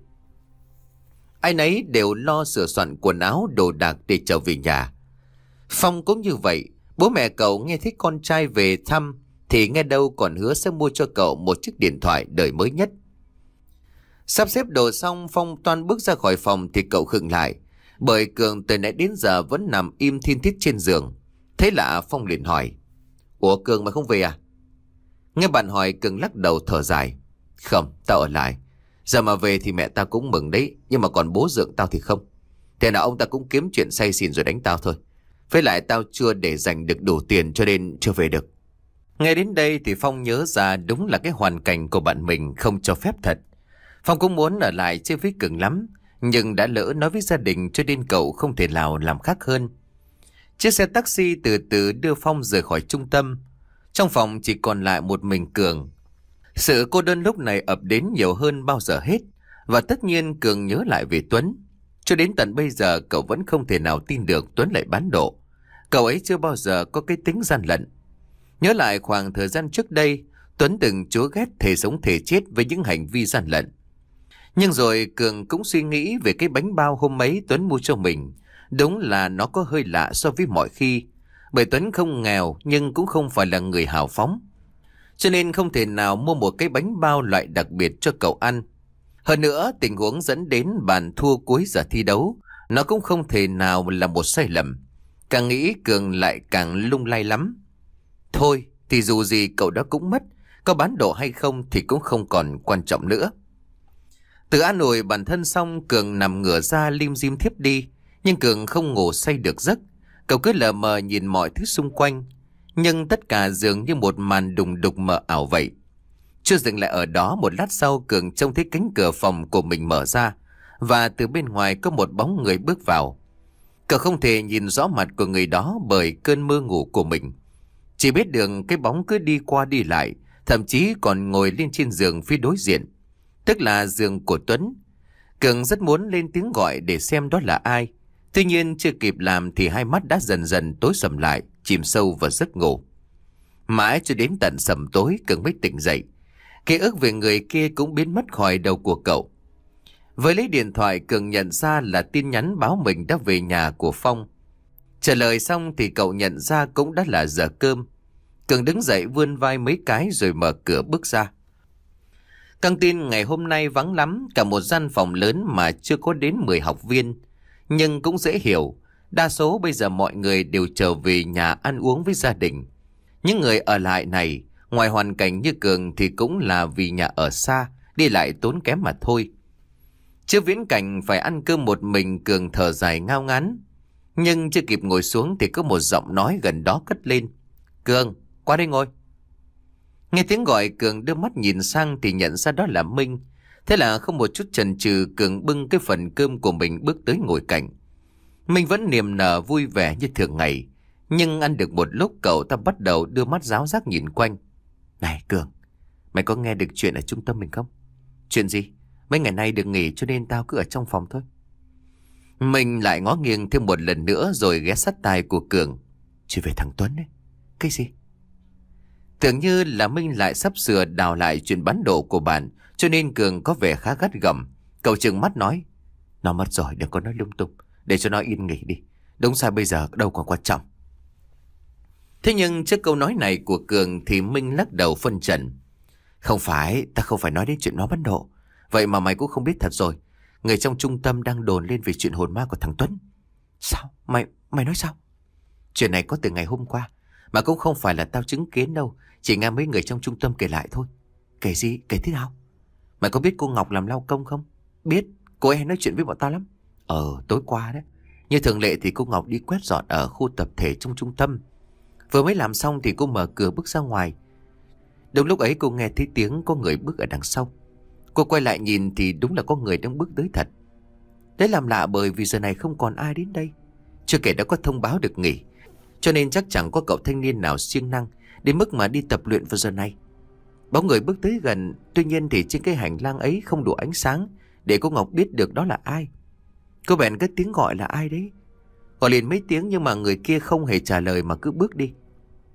Ai nấy đều lo sửa soạn quần áo đồ đạc để trở về nhà. Phong cũng như vậy. Bố mẹ cậu nghe thấy con trai về thăm thì nghe đâu còn hứa sẽ mua cho cậu một chiếc điện thoại đời mới nhất. Sắp xếp đồ xong, Phong toan bước ra khỏi phòng thì cậu khựng lại, bởi Cường từ nãy đến giờ vẫn nằm im thin thít trên giường. Thế lạ, Phong liền hỏi: Ủa Cường mày không về à? Nghe bạn hỏi, Cường lắc đầu thở dài: Không, tao ở lại. Giờ mà về thì mẹ tao cũng mừng đấy, nhưng mà còn bố dượng tao thì không. Thế nào ông ta cũng kiếm chuyện say xỉn rồi đánh tao thôi. Với lại tao chưa để dành được đủ tiền cho nên chưa về được. Nghe đến đây thì Phong nhớ ra đúng là cái hoàn cảnh của bạn mình không cho phép thật. Phong cũng muốn ở lại chơi với Cường lắm, nhưng đã lỡ nói với gia đình cho nên cậu không thể nào làm khác hơn. Chiếc xe taxi từ từ đưa Phong rời khỏi trung tâm. Trong phòng chỉ còn lại một mình Cường. Sự cô đơn lúc này ập đến nhiều hơn bao giờ hết. Và tất nhiên Cường nhớ lại về Tuấn. Cho đến tận bây giờ cậu vẫn không thể nào tin được Tuấn lại bán độ. Cậu ấy chưa bao giờ có cái tính gian lận. Nhớ lại khoảng thời gian trước đây, Tuấn từng chúa ghét thể sống thể chết với những hành vi gian lận. Nhưng rồi Cường cũng suy nghĩ về cái bánh bao hôm ấy Tuấn mua cho mình. Đúng là nó có hơi lạ so với mọi khi. Bởi Tuấn không nghèo nhưng cũng không phải là người hào phóng. Cho nên không thể nào mua một cái bánh bao loại đặc biệt cho cậu ăn. Hơn nữa tình huống dẫn đến bàn thua cuối giờ thi đấu, nó cũng không thể nào là một sai lầm. Càng nghĩ Cường lại càng lung lay lắm. Thôi thì dù gì cậu đó cũng mất, có bán độ hay không thì cũng không còn quan trọng nữa. Tự an ủi bản thân xong, Cường nằm ngửa ra lim dim thiếp đi. Nhưng Cường không ngủ say được giấc. Cậu cứ lờ mờ nhìn mọi thứ xung quanh, nhưng tất cả dường như một màn đùng đục mờ ảo vậy. Chưa dừng lại ở đó, một lát sau Cường trông thấy cánh cửa phòng của mình mở ra, và từ bên ngoài có một bóng người bước vào. Cậu không thể nhìn rõ mặt của người đó bởi cơn mơ ngủ của mình. Chỉ biết được cái bóng cứ đi qua đi lại, thậm chí còn ngồi lên trên giường phía đối diện, tức là giường của Tuấn. Cường rất muốn lên tiếng gọi để xem đó là ai. Tuy nhiên chưa kịp làm thì hai mắt đã dần dần tối sầm lại, chìm sâu vào giấc ngủ. Mãi cho đến tận sầm tối Cường mới tỉnh dậy. Ký ức về người kia cũng biến mất khỏi đầu của cậu. Với lấy điện thoại, Cường nhận ra là tin nhắn báo mình đã về nhà của Phong. Trả lời xong thì cậu nhận ra cũng đã là giờ cơm. Cường đứng dậy vươn vai mấy cái rồi mở cửa bước ra. Căng tin ngày hôm nay vắng lắm, cả một gian phòng lớn mà chưa có đến mười học viên. Nhưng cũng dễ hiểu, đa số bây giờ mọi người đều trở về nhà ăn uống với gia đình. Những người ở lại này, ngoài hoàn cảnh như Cường thì cũng là vì nhà ở xa, đi lại tốn kém mà thôi. Trước viễn cảnh phải ăn cơm một mình, Cường thở dài ngao ngán. Nhưng chưa kịp ngồi xuống thì có một giọng nói gần đó cất lên: Cường, qua đây ngồi. Nghe tiếng gọi, Cường đưa mắt nhìn sang thì nhận ra đó là Minh. Thế là không một chút chần chừ, Cường bưng cái phần cơm của mình bước tới ngồi cạnh. Minh vẫn niềm nở vui vẻ như thường ngày. Nhưng ăn được một lúc, cậu ta bắt đầu đưa mắt ráo rác nhìn quanh. Này Cường, mày có nghe được chuyện ở trung tâm mình không? Chuyện gì? Mấy ngày nay được nghỉ cho nên tao cứ ở trong phòng thôi. Mình lại ngó nghiêng thêm một lần nữa rồi ghé sát tai của Cường. Chuyện về thằng Tuấn ấy. Cái gì? Tưởng như là Minh lại sắp sửa đào lại chuyện bán độ của bạn, cho nên Cường có vẻ khá gắt gỏng. Cậu trừng mắt nói: Nó mất rồi, đừng có nói lung tung, để cho nó yên nghỉ đi. Đúng sai bây giờ đâu còn quan trọng. Thế nhưng trước câu nói này của Cường thì Minh lắc đầu phân trần. Không phải, ta không phải nói đến chuyện nó bán độ. Vậy mà mày cũng không biết thật rồi. Người trong trung tâm đang đồn lên về chuyện hồn ma của thằng Tuấn. Sao? Mày, mày nói sao? Chuyện này có từ ngày hôm qua, mà cũng không phải là tao chứng kiến đâu. Chỉ nghe mấy người trong trung tâm kể lại thôi. Kể gì? Kể thế nào? Mày có biết cô Ngọc làm lao công không? Biết, cô ấy hay nói chuyện với bọn tao lắm. Ờ, tối qua đấy. Như thường lệ thì cô Ngọc đi quét dọn ở khu tập thể trong trung tâm. Vừa mới làm xong thì cô mở cửa bước ra ngoài. Đúng lúc ấy cô nghe thấy tiếng có người bước ở đằng sau. Cô quay lại nhìn thì đúng là có người đang bước tới thật. Đấy làm lạ bởi vì giờ này không còn ai đến đây. Chưa kể đã có thông báo được nghỉ, cho nên chắc chẳng có cậu thanh niên nào siêng năng đến mức mà đi tập luyện vào giờ này. Bóng người bước tới gần, tuy nhiên thì trên cái hành lang ấy không đủ ánh sáng để cô Ngọc biết được đó là ai. Cô bèn cất tiếng gọi là ai đấy. Gọi liền mấy tiếng nhưng mà người kia không hề trả lời mà cứ bước đi.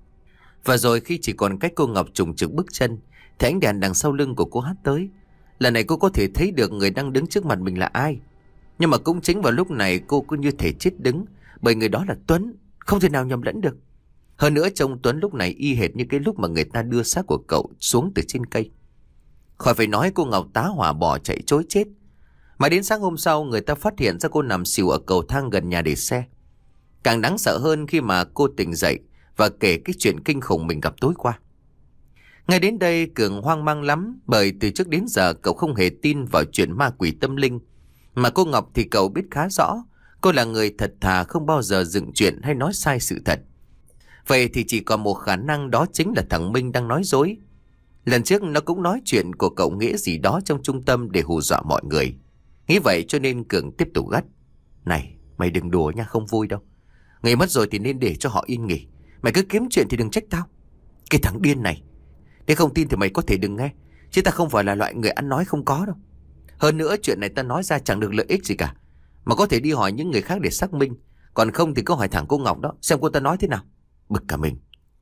Và rồi khi chỉ còn cách cô Ngọc trùng trực bước chân thì ánh đèn đằng sau lưng của cô hắt tới. Lần này cô có thể thấy được người đang đứng trước mặt mình là ai. Nhưng mà cũng chính vào lúc này cô cứ như thể chết đứng, bởi người đó là Tuấn, không thể nào nhầm lẫn được. Hơn nữa trông Tuấn lúc này y hệt như cái lúc mà người ta đưa xác của cậu xuống từ trên cây. Khỏi phải nói, cô Ngọc tá hỏa bỏ chạy trối chết. Mà đến sáng hôm sau người ta phát hiện ra cô nằm xỉu ở cầu thang gần nhà để xe. Càng đáng sợ hơn khi mà cô tỉnh dậy và kể cái chuyện kinh khủng mình gặp tối qua. Ngay đến đây Cường hoang mang lắm, bởi từ trước đến giờ cậu không hề tin vào chuyện ma quỷ tâm linh. Mà cô Ngọc thì cậu biết khá rõ, cô là người thật thà, không bao giờ dựng chuyện hay nói sai sự thật. Vậy thì chỉ còn một khả năng, đó chính là thằng Minh đang nói dối. Lần trước nó cũng nói chuyện của cậu Nghĩa gì đó trong trung tâm để hù dọa mọi người. Nghĩ vậy cho nên Cường tiếp tục gắt. Này, mày đừng đùa nha, không vui đâu. Người mất rồi thì nên để cho họ yên nghỉ. Mày cứ kiếm chuyện thì đừng trách tao. Cái thằng điên này. Nếu không tin thì mày có thể đừng nghe, chứ ta không phải là loại người ăn nói không có đâu. Hơn nữa chuyện này ta nói ra chẳng được lợi ích gì cả, mà có thể đi hỏi những người khác để xác minh. Còn không thì cứ hỏi thẳng cô Ngọc đó, xem cô ta nói thế nào. Bực cả mình.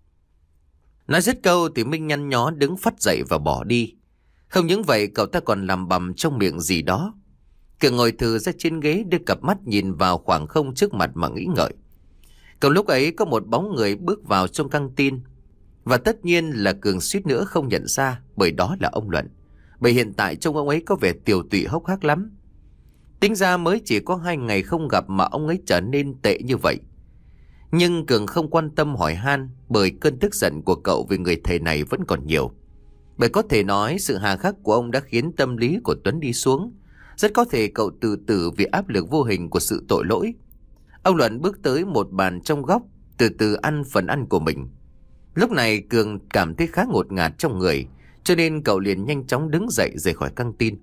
Nói dứt câu thì Minh nhăn nhó đứng phắt dậy và bỏ đi. Không những vậy cậu ta còn làm bầm trong miệng gì đó. Cường ngồi thừ ra trên ghế, đưa cặp mắt nhìn vào khoảng không trước mặt mà nghĩ ngợi. Cậu lúc ấy có một bóng người bước vào trong căng tin. Và tất nhiên là Cường suýt nữa không nhận ra, bởi đó là ông Luận. Bởi hiện tại trông ông ấy có vẻ tiều tụy hốc hác lắm. Tính ra mới chỉ có hai ngày không gặp mà ông ấy trở nên tệ như vậy. Nhưng Cường không quan tâm hỏi han, bởi cơn tức giận của cậu về người thầy này vẫn còn nhiều. Bởi có thể nói sự hà khắc của ông đã khiến tâm lý của Tuấn đi xuống. Rất có thể cậu tự tử vì áp lực vô hình của sự tội lỗi. Ông Luận bước tới một bàn trong góc, từ từ ăn phần ăn của mình. Lúc này Cường cảm thấy khá ngột ngạt trong người, cho nên cậu liền nhanh chóng đứng dậy rời khỏi căng tin.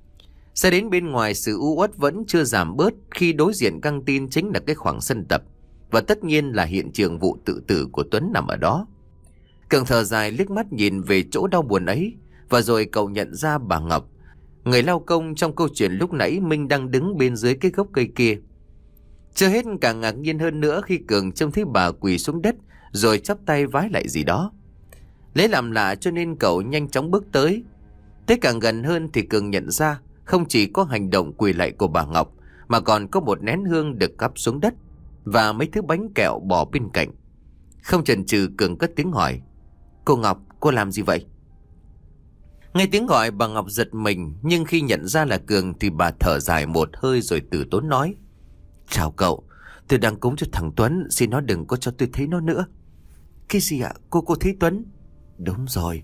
Ra đến bên ngoài, sự u uất vẫn chưa giảm bớt khi đối diện căng tin chính là cái khoảng sân tập, và tất nhiên là hiện trường vụ tự tử của Tuấn nằm ở đó. Cường thở dài liếc mắt nhìn về chỗ đau buồn ấy, và rồi cậu nhận ra bà Ngọc, người lao công trong câu chuyện lúc nãy Minh đang đứng bên dưới cái gốc cây kia. Chưa hết, càng ngạc nhiên hơn nữa khi Cường trông thấy bà quỳ xuống đất rồi chắp tay vái lại gì đó. Lấy làm lạ cho nên cậu nhanh chóng bước tới. Tới càng gần hơn thì Cường nhận ra không chỉ có hành động quỳ lạy của bà Ngọc, mà còn có một nén hương được cắm xuống đất và mấy thứ bánh kẹo bỏ bên cạnh. Không chần chừ, Cường cất tiếng hỏi: Cô Ngọc, cô làm gì vậy? Nghe tiếng gọi, bà Ngọc giật mình, nhưng khi nhận ra là Cường thì bà thở dài một hơi rồi từ tốn nói: Chào cậu, tôi đang cúng cho thằng Tuấn, xin nó đừng có cho tôi thấy nó nữa. Cái gì ạ? Cô cô thấy Tuấn? Đúng rồi.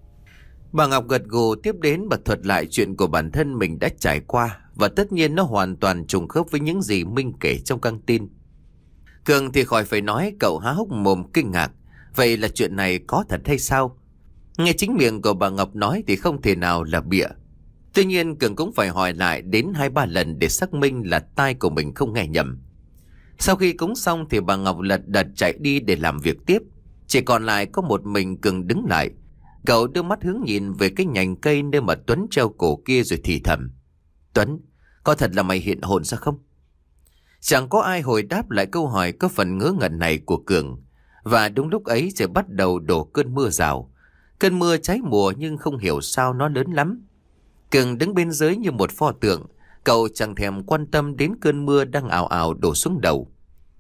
Bà Ngọc gật gù, tiếp đến bà thuật lại chuyện của bản thân mình đã trải qua, và tất nhiên nó hoàn toàn trùng khớp với những gì Minh kể trong căng tin. Cường thì khỏi phải nói, cậu há hốc mồm kinh ngạc. Vậy là chuyện này có thật hay sao? Nghe chính miệng của bà Ngọc nói thì không thể nào là bịa. Tuy nhiên Cường cũng phải hỏi lại đến hai ba lần để xác minh là tai của mình không nghe nhầm. Sau khi cúng xong thì bà Ngọc lật đật chạy đi để làm việc tiếp. Chỉ còn lại có một mình Cường đứng lại. Cậu đưa mắt hướng nhìn về cái nhành cây nơi mà Tuấn treo cổ kia rồi thì thầm: Tuấn, có thật là mày hiện hồn ra không? Chẳng có ai hồi đáp lại câu hỏi có phần ngớ ngẩn này của Cường. Và đúng lúc ấy sẽ bắt đầu đổ cơn mưa rào. Cơn mưa trái mùa nhưng không hiểu sao nó lớn lắm. Cường đứng bên dưới như một pho tượng. Cậu chẳng thèm quan tâm đến cơn mưa đang ào ào đổ xuống đầu.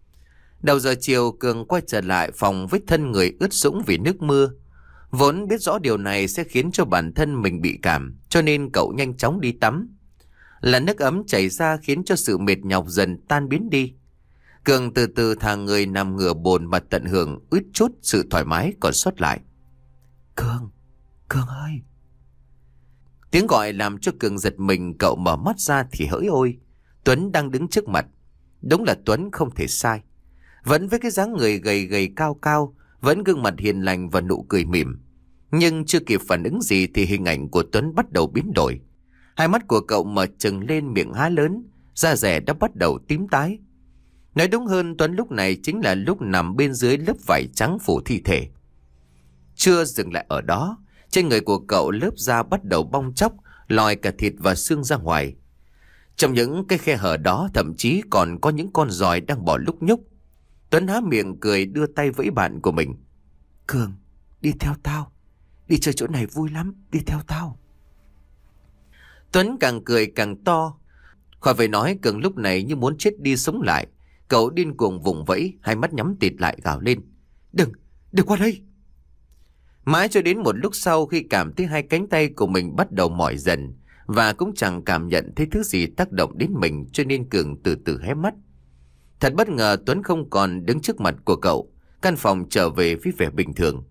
Đầu giờ chiều, Cường quay trở lại phòng với thân người ướt sũng vì nước mưa. Vốn biết rõ điều này sẽ khiến cho bản thân mình bị cảm, cho nên cậu nhanh chóng đi tắm. là nước ấm chảy ra khiến cho sự mệt nhọc dần tan biến đi. Cường từ từ thả người nằm ngửa bồn mà tận hưởng ít chút sự thoải mái còn sót lại. Cường, Cường ơi! Tiếng gọi làm cho Cường giật mình, cậu mở mắt ra thì hỡi ôi, Tuấn đang đứng trước mặt. Đúng là Tuấn không thể sai. Vẫn với cái dáng người gầy gầy cao cao, vẫn gương mặt hiền lành và nụ cười mỉm. Nhưng chưa kịp phản ứng gì thì hình ảnh của Tuấn bắt đầu biến đổi. Hai mắt của cậu mở trừng lên, miệng há lớn, da dẻ đã bắt đầu tím tái. Nói đúng hơn, Tuấn lúc này chính là lúc nằm bên dưới lớp vải trắng phủ thi thể. Chưa dừng lại ở đó, trên người của cậu lớp da bắt đầu bong tróc, lòi cả thịt và xương ra ngoài. Trong những cái khe hở đó thậm chí còn có những con giòi đang bò lúc nhúc. Tuấn há miệng cười, đưa tay vẫy bạn của mình. Cường, đi theo tao. Đi chơi chỗ này vui lắm, đi theo tao. Tuấn càng cười càng to. Khỏi phải nói, Cường lúc này như muốn chết đi sống lại. Cậu điên cuồng vùng vẫy, hai mắt nhắm tịt lại gào lên. Đừng, đừng qua đây. Mãi cho đến một lúc sau, khi cảm thấy hai cánh tay của mình bắt đầu mỏi dần và cũng chẳng cảm nhận thấy thứ gì tác động đến mình, cho nên Cường từ từ hé mắt. Thật bất ngờ, Tuấn không còn đứng trước mặt của cậu. Căn phòng trở về với vẻ bình thường.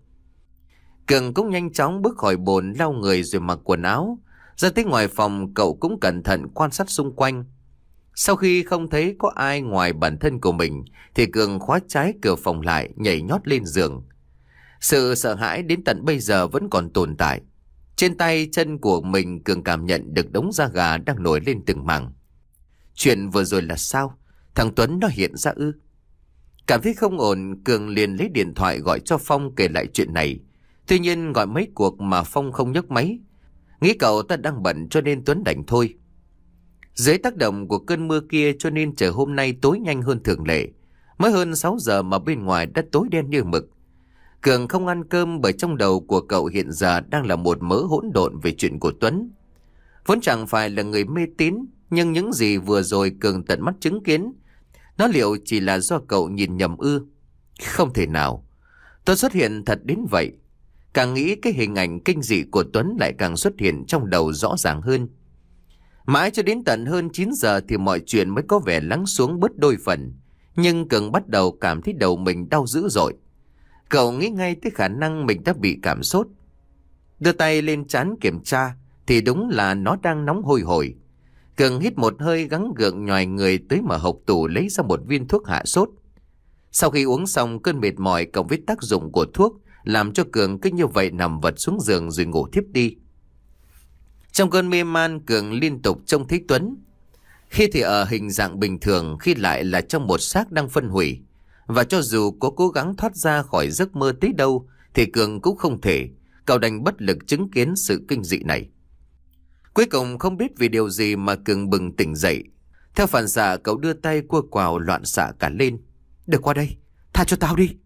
Cường cũng nhanh chóng bước khỏi bồn, lau người rồi mặc quần áo. Ra tới ngoài phòng, cậu cũng cẩn thận quan sát xung quanh. Sau khi không thấy có ai ngoài bản thân của mình thì Cường khóa trái cửa phòng lại, nhảy nhót lên giường. Sự sợ hãi đến tận bây giờ vẫn còn tồn tại. Trên tay chân của mình, Cường cảm nhận được đống da gà đang nổi lên từng mảng. Chuyện vừa rồi là sao? Thằng Tuấn nó hiện ra ư? Cảm thấy không ổn, Cường liền lấy điện thoại gọi cho Phong kể lại chuyện này. Tuy nhiên gọi mấy cuộc mà Phong không nhấc máy. Nghĩ cậu ta đang bận cho nên Tuấn đành thôi. Dưới tác động của cơn mưa kia cho nên trời hôm nay tối nhanh hơn thường lệ. Mới hơn sáu giờ mà bên ngoài đã tối đen như mực. Cường không ăn cơm bởi trong đầu của cậu hiện giờ đang là một mớ hỗn độn về chuyện của Tuấn. Vốn chẳng phải là người mê tín, nhưng những gì vừa rồi Cường tận mắt chứng kiến, nó liệu chỉ là do cậu nhìn nhầm ư? Không thể nào. Tuấn xuất hiện thật đến vậy. Càng nghĩ cái hình ảnh kinh dị của Tuấn lại càng xuất hiện trong đầu rõ ràng hơn. Mãi cho đến tận hơn chín giờ thì mọi chuyện mới có vẻ lắng xuống bớt đôi phần. Nhưng Cường bắt đầu cảm thấy đầu mình đau dữ dội. Cậu nghĩ ngay tới khả năng mình đã bị cảm sốt. Đưa tay lên trán kiểm tra thì đúng là nó đang nóng hôi hổi. Cường hít một hơi gắng gượng nhoài người tới mở hộc tủ lấy ra một viên thuốc hạ sốt. Sau khi uống xong, cơn mệt mỏi cộng với tác dụng của thuốc làm cho Cường cứ như vậy nằm vật xuống giường rồi ngủ thiếp đi. Trong cơn mê man, Cường liên tục trông thấy Tuấn. Khi thì ở hình dạng bình thường, khi lại là trong một xác đang phân hủy. Và cho dù có cố gắng thoát ra khỏi giấc mơ tới đâu thì Cường cũng không thể. Cậu đành bất lực chứng kiến sự kinh dị này. Cuối cùng không biết vì điều gì mà Cường bừng tỉnh dậy. Theo phản xạ, cậu đưa tay cua quào loạn xạ cả lên. Được qua đây, tha cho tao đi.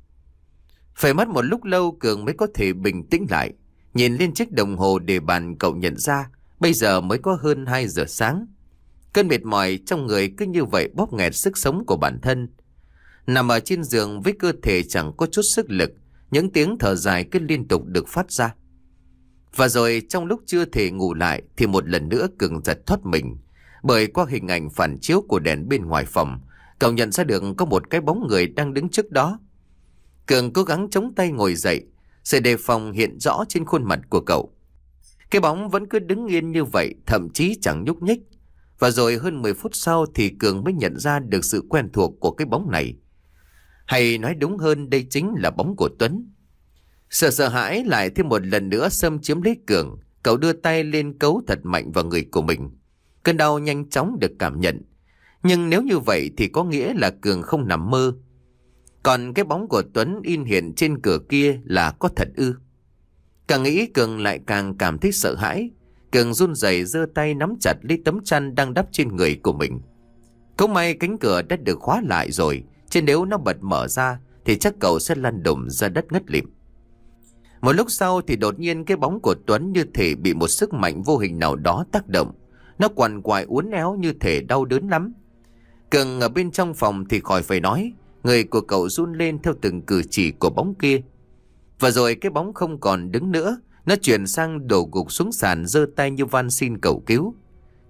Phải mất một lúc lâu Cường mới có thể bình tĩnh lại. Nhìn lên chiếc đồng hồ để bàn, cậu nhận ra bây giờ mới có hơn hai giờ sáng. Cơn mệt mỏi trong người cứ như vậy bóp nghẹt sức sống của bản thân. Nằm ở trên giường với cơ thể chẳng có chút sức lực, những tiếng thở dài cứ liên tục được phát ra. Và rồi trong lúc chưa thể ngủ lại thì một lần nữa Cường giật thoát mình. Bởi qua hình ảnh phản chiếu của đèn bên ngoài phòng, cậu nhận ra được có một cái bóng người đang đứng trước đó. Cường cố gắng chống tay ngồi dậy, sự đề phòng hiện rõ trên khuôn mặt của cậu. Cái bóng vẫn cứ đứng yên như vậy, thậm chí chẳng nhúc nhích. Và rồi hơn mười phút sau thì Cường mới nhận ra được sự quen thuộc của cái bóng này. Hay nói đúng hơn, đây chính là bóng của Tuấn. Sợ sợ hãi lại thêm một lần nữa xâm chiếm lấy Cường. Cậu đưa tay lên cấu thật mạnh vào người của mình. Cơn đau nhanh chóng được cảm nhận. Nhưng nếu như vậy thì có nghĩa là Cường không nằm mơ. Còn cái bóng của Tuấn in hiện trên cửa kia là có thật ư? Càng nghĩ Cường lại càng cảm thấy sợ hãi. Cường run rẩy giơ tay nắm chặt lấy tấm chăn đang đắp trên người của mình. Cũng may cánh cửa đã được khóa lại rồi, chứ nếu nó bật mở ra thì chắc cậu sẽ lăn đùng ra đất ngất lịm. Một lúc sau thì đột nhiên cái bóng của Tuấn như thể bị một sức mạnh vô hình nào đó tác động. Nó quằn quại uốn éo như thể đau đớn lắm. Cường ở bên trong phòng thì khỏi phải nói, người của cậu run lên theo từng cử chỉ của bóng kia. Và rồi cái bóng không còn đứng nữa, nó chuyển sang đổ gục xuống sàn, giơ tay như van xin cầu cứu.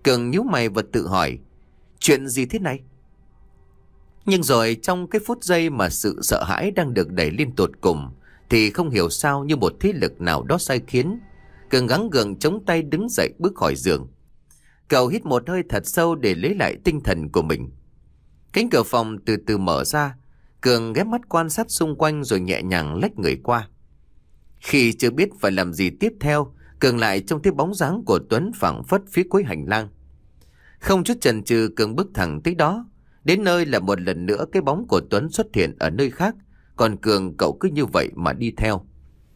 Cường nhíu mày và tự hỏi, chuyện gì thế này? Nhưng rồi trong cái phút giây mà sự sợ hãi đang được đẩy lên tột cùng, thì không hiểu sao như một thế lực nào đó sai khiến, Cường gắng gượng chống tay đứng dậy bước khỏi giường. Cậu hít một hơi thật sâu để lấy lại tinh thần của mình. Cánh cửa phòng từ từ mở ra. Cường ghé mắt quan sát xung quanh rồi nhẹ nhàng lách người qua. Khi chưa biết phải làm gì tiếp theo, Cường lại trông thấy bóng dáng của Tuấn phảng phất phía cuối hành lang. Không chút chần chừ, Cường bước thẳng tới đó. Đến nơi là một lần nữa cái bóng của Tuấn xuất hiện ở nơi khác, còn Cường cậu cứ như vậy mà đi theo.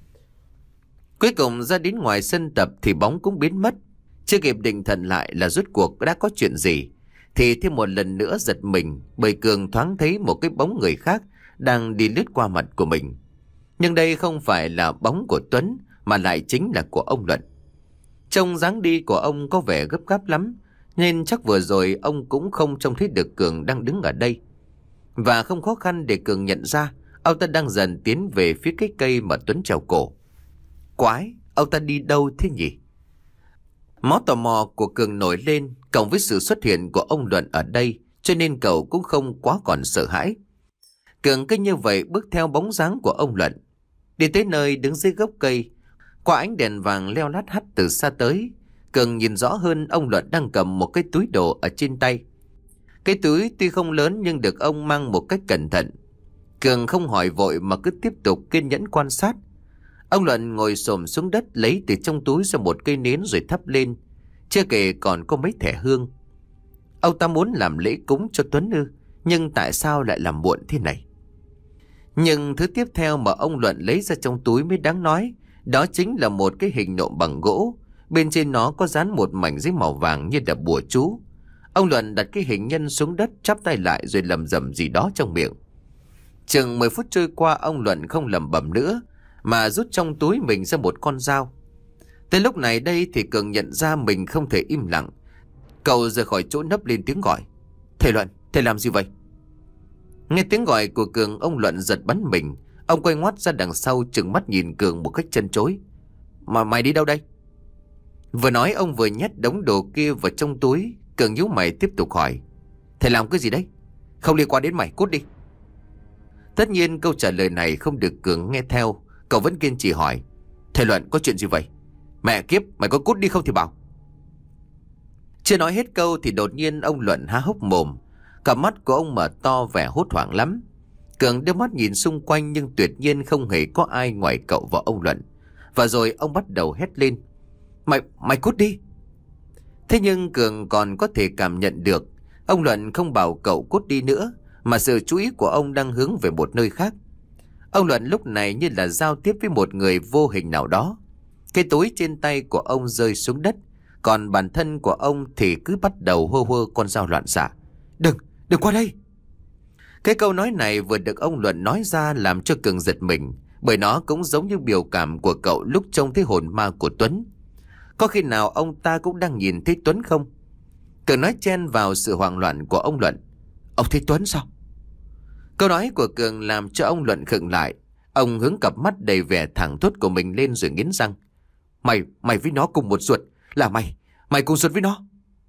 Cuối cùng ra đến ngoài sân tập thì bóng cũng biến mất. Chưa kịp định thần lại là rốt cuộc đã có chuyện gì, thì thêm một lần nữa giật mình bởi Cường thoáng thấy một cái bóng người khác đang đi lướt qua mặt của mình. Nhưng đây không phải là bóng của Tuấn, mà lại chính là của ông Luận. Trông dáng đi của ông có vẻ gấp gáp lắm, nên chắc vừa rồi ông cũng không trông thấy được Cường đang đứng ở đây. Và không khó khăn để Cường nhận ra ông ta đang dần tiến về phía cái cây mà Tuấn trèo cổ. Quái, ông ta đi đâu thế nhỉ? Máu tò mò của Cường nổi lên, cộng với sự xuất hiện của ông Luận ở đây, cho nên cậu cũng không quá còn sợ hãi. Cường cứ như vậy bước theo bóng dáng của ông Luận. Đi tới nơi đứng dưới gốc cây, qua ánh đèn vàng leo lát hắt từ xa tới, Cường nhìn rõ hơn ông Luận đang cầm một cái túi đồ ở trên tay. Cái túi tuy không lớn nhưng được ông mang một cách cẩn thận. Cường không hỏi vội mà cứ tiếp tục kiên nhẫn quan sát. Ông Luận ngồi xổm xuống đất lấy từ trong túi ra một cây nến rồi thắp lên. Chưa kể còn có mấy thẻ hương. Ông ta muốn làm lễ cúng cho Tuấn ư? Nhưng tại sao lại làm muộn thế này? Nhưng thứ tiếp theo mà ông Luận lấy ra trong túi mới đáng nói. Đó chính là một cái hình nộm bằng gỗ. Bên trên nó có dán một mảnh giấy màu vàng như là bùa chú. Ông Luận đặt cái hình nhân xuống đất, chắp tay lại rồi lẩm bẩm gì đó trong miệng. Chừng mười phút trôi qua, ông Luận không lẩm bẩm nữa mà rút trong túi mình ra một con dao. Tới lúc này đây thì Cường nhận ra mình không thể im lặng. Cậu rời khỏi chỗ nấp lên tiếng gọi. Thầy Luận, thầy làm gì vậy? Nghe tiếng gọi của Cường, ông Luận giật bắn mình. Ông quay ngoắt ra đằng sau, trừng mắt nhìn Cường một cách chân chối. Mà mày đi đâu đây? Vừa nói ông vừa nhét đống đồ kia vào trong túi. Cường nhíu mày tiếp tục hỏi. Thầy làm cái gì đấy? Không liên quan đến mày, cút đi. Tất nhiên câu trả lời này không được Cường nghe theo. Cậu vẫn kiên trì hỏi. Thầy Luận, có chuyện gì vậy? Mẹ kiếp, mày có cút đi không thì bảo. Chưa nói hết câu thì đột nhiên ông Luận há hốc mồm. Cả mắt của ông mở to vẻ hốt hoảng lắm. Cường đưa mắt nhìn xung quanh nhưng tuyệt nhiên không hề có ai ngoài cậu và ông Luận. Và rồi ông bắt đầu hét lên. Mày, mày cút đi. Thế nhưng Cường còn có thể cảm nhận được ông Luận không bảo cậu cút đi nữa, mà sự chú ý của ông đang hướng về một nơi khác. Ông Luận lúc này như là giao tiếp với một người vô hình nào đó. Cái túi trên tay của ông rơi xuống đất, còn bản thân của ông thì cứ bắt đầu hơ hơ con dao loạn xạ. Đừng, đừng qua đây. Cái câu nói này vừa được ông Luận nói ra làm cho Cường giật mình, bởi nó cũng giống như biểu cảm của cậu lúc trông thấy hồn ma của Tuấn. Có khi nào ông ta cũng đang nhìn thấy Tuấn không? Cường nói chen vào sự hoảng loạn của ông Luận. Ông thấy Tuấn sao? Câu nói của Cường làm cho ông Luận khựng lại. Ông hướng cặp mắt đầy vẻ thẳng thốt của mình lên rồi nghiến răng. Mày, mày với nó cùng một ruột. Là mày, mày cùng ruột với nó.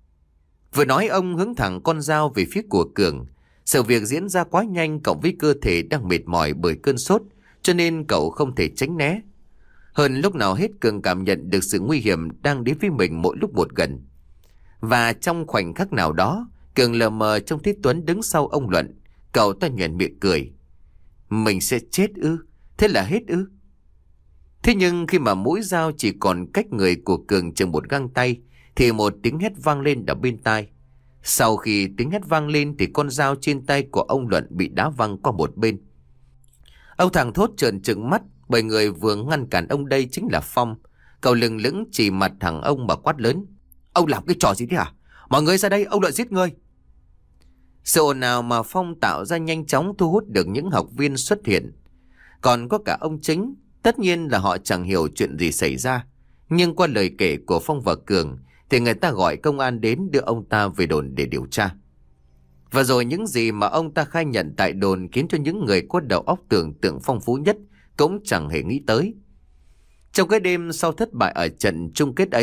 Vừa nói ông hướng thẳng con dao về phía của Cường. Sự việc diễn ra quá nhanh cộng với cơ thể đang mệt mỏi bởi cơn sốt, cho nên cậu không thể tránh né. Hơn lúc nào hết Cường cảm nhận được sự nguy hiểm đang đến với mình mỗi lúc một gần. Và trong khoảnh khắc nào đó, Cường lờ mờ trông thấy Tuấn đứng sau ông Luận. Cậu ta nhoẻn miệng cười. Mình sẽ chết ư? Thế là hết ư? Thế nhưng khi mà mũi dao chỉ còn cách người của Cường chừng một găng tay, thì một tiếng hét vang lên ở bên tai. Sau khi tiếng hét vang lên thì con dao trên tay của ông Luận bị đá văng qua một bên. Ông thằng thốt trợn trừng mắt, bởi người vừa ngăn cản ông đây chính là Phong. Cậu lừng lững chỉ mặt thằng ông mà quát lớn. Ông làm cái trò gì thế hả? Mọi người ra đây, ông Luận giết người. Sự ồn ào mà Phong tạo ra nhanh chóng thu hút được những học viên xuất hiện. Còn có cả ông chính. Tất nhiên là họ chẳng hiểu chuyện gì xảy ra. Nhưng qua lời kể của Phong và Cường thì người ta gọi công an đến đưa ông ta về đồn để điều tra. Và rồi những gì mà ông ta khai nhận tại đồn khiến cho những người có đầu óc tưởng tượng phong phú nhất cũng chẳng hề nghĩ tới. Trong cái đêm sau thất bại ở trận chung kết ấy,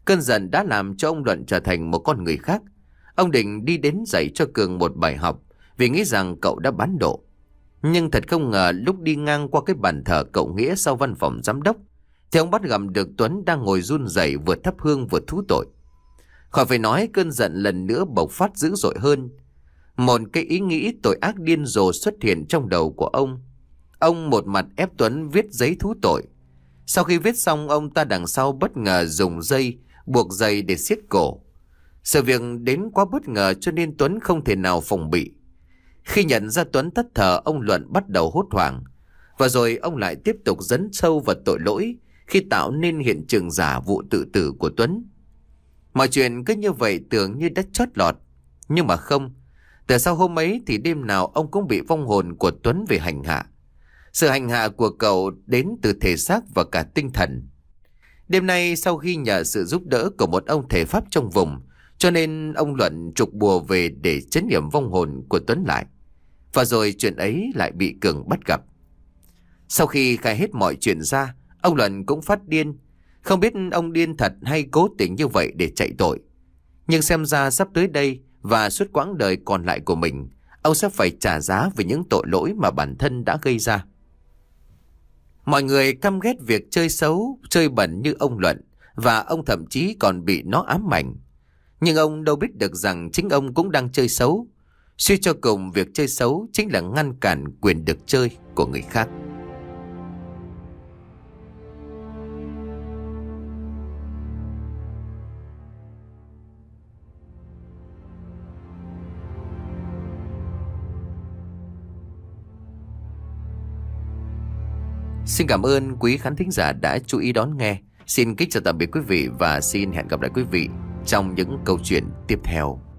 Cơn giận đã làm cho ông Luận trở thành một con người khác. Ông định đi đến dạy cho Cường một bài học vì nghĩ rằng cậu đã bán độ. Nhưng thật không ngờ lúc đi ngang qua cái bàn thờ cậu Nghĩa sau văn phòng giám đốc thì ông bắt gặp được Tuấn đang ngồi run rẩy vừa thắp hương vừa thú tội. Khỏi phải nói, cơn giận lần nữa bộc phát dữ dội hơn. Một cái ý nghĩ tội ác điên rồ xuất hiện trong đầu của ông. Ông một mặt ép Tuấn viết giấy thú tội. Sau khi viết xong, ông ta đằng sau bất ngờ dùng dây buộc dây để siết cổ. Sự việc đến quá bất ngờ cho nên Tuấn không thể nào phòng bị. Khi nhận ra Tuấn thất thờ, ông Luận bắt đầu hốt hoảng. Và rồi ông lại tiếp tục dấn sâu vào tội lỗi khi tạo nên hiện trường giả vụ tự tử của Tuấn. Mọi chuyện cứ như vậy tưởng như đã chót lọt. Nhưng mà không. Từ sau hôm ấy thì đêm nào ông cũng bị vong hồn của Tuấn về hành hạ. Sự hành hạ của cậu đến từ thể xác và cả tinh thần. Đêm nay, sau khi nhờ sự giúp đỡ của một ông thầy pháp trong vùng, cho nên ông Luận trục bùa về để trấn yểm vong hồn của Tuấn lại. Và rồi chuyện ấy lại bị Cường bắt gặp. Sau khi khai hết mọi chuyện ra, ông Luận cũng phát điên. Không biết ông điên thật hay cố tình như vậy để chạy tội. Nhưng xem ra sắp tới đây và suốt quãng đời còn lại của mình, ông sẽ phải trả giá về những tội lỗi mà bản thân đã gây ra. Mọi người căm ghét việc chơi xấu, chơi bẩn như ông Luận, và ông thậm chí còn bị nó ám ảnh. Nhưng ông đâu biết được rằng chính ông cũng đang chơi xấu. Suy cho cùng, việc chơi xấu chính là ngăn cản quyền được chơi của người khác. Xin cảm ơn quý khán thính giả đã chú ý đón nghe. Xin kính chào tạm biệt quý vị và xin hẹn gặp lại quý vị trong những câu chuyện tiếp theo.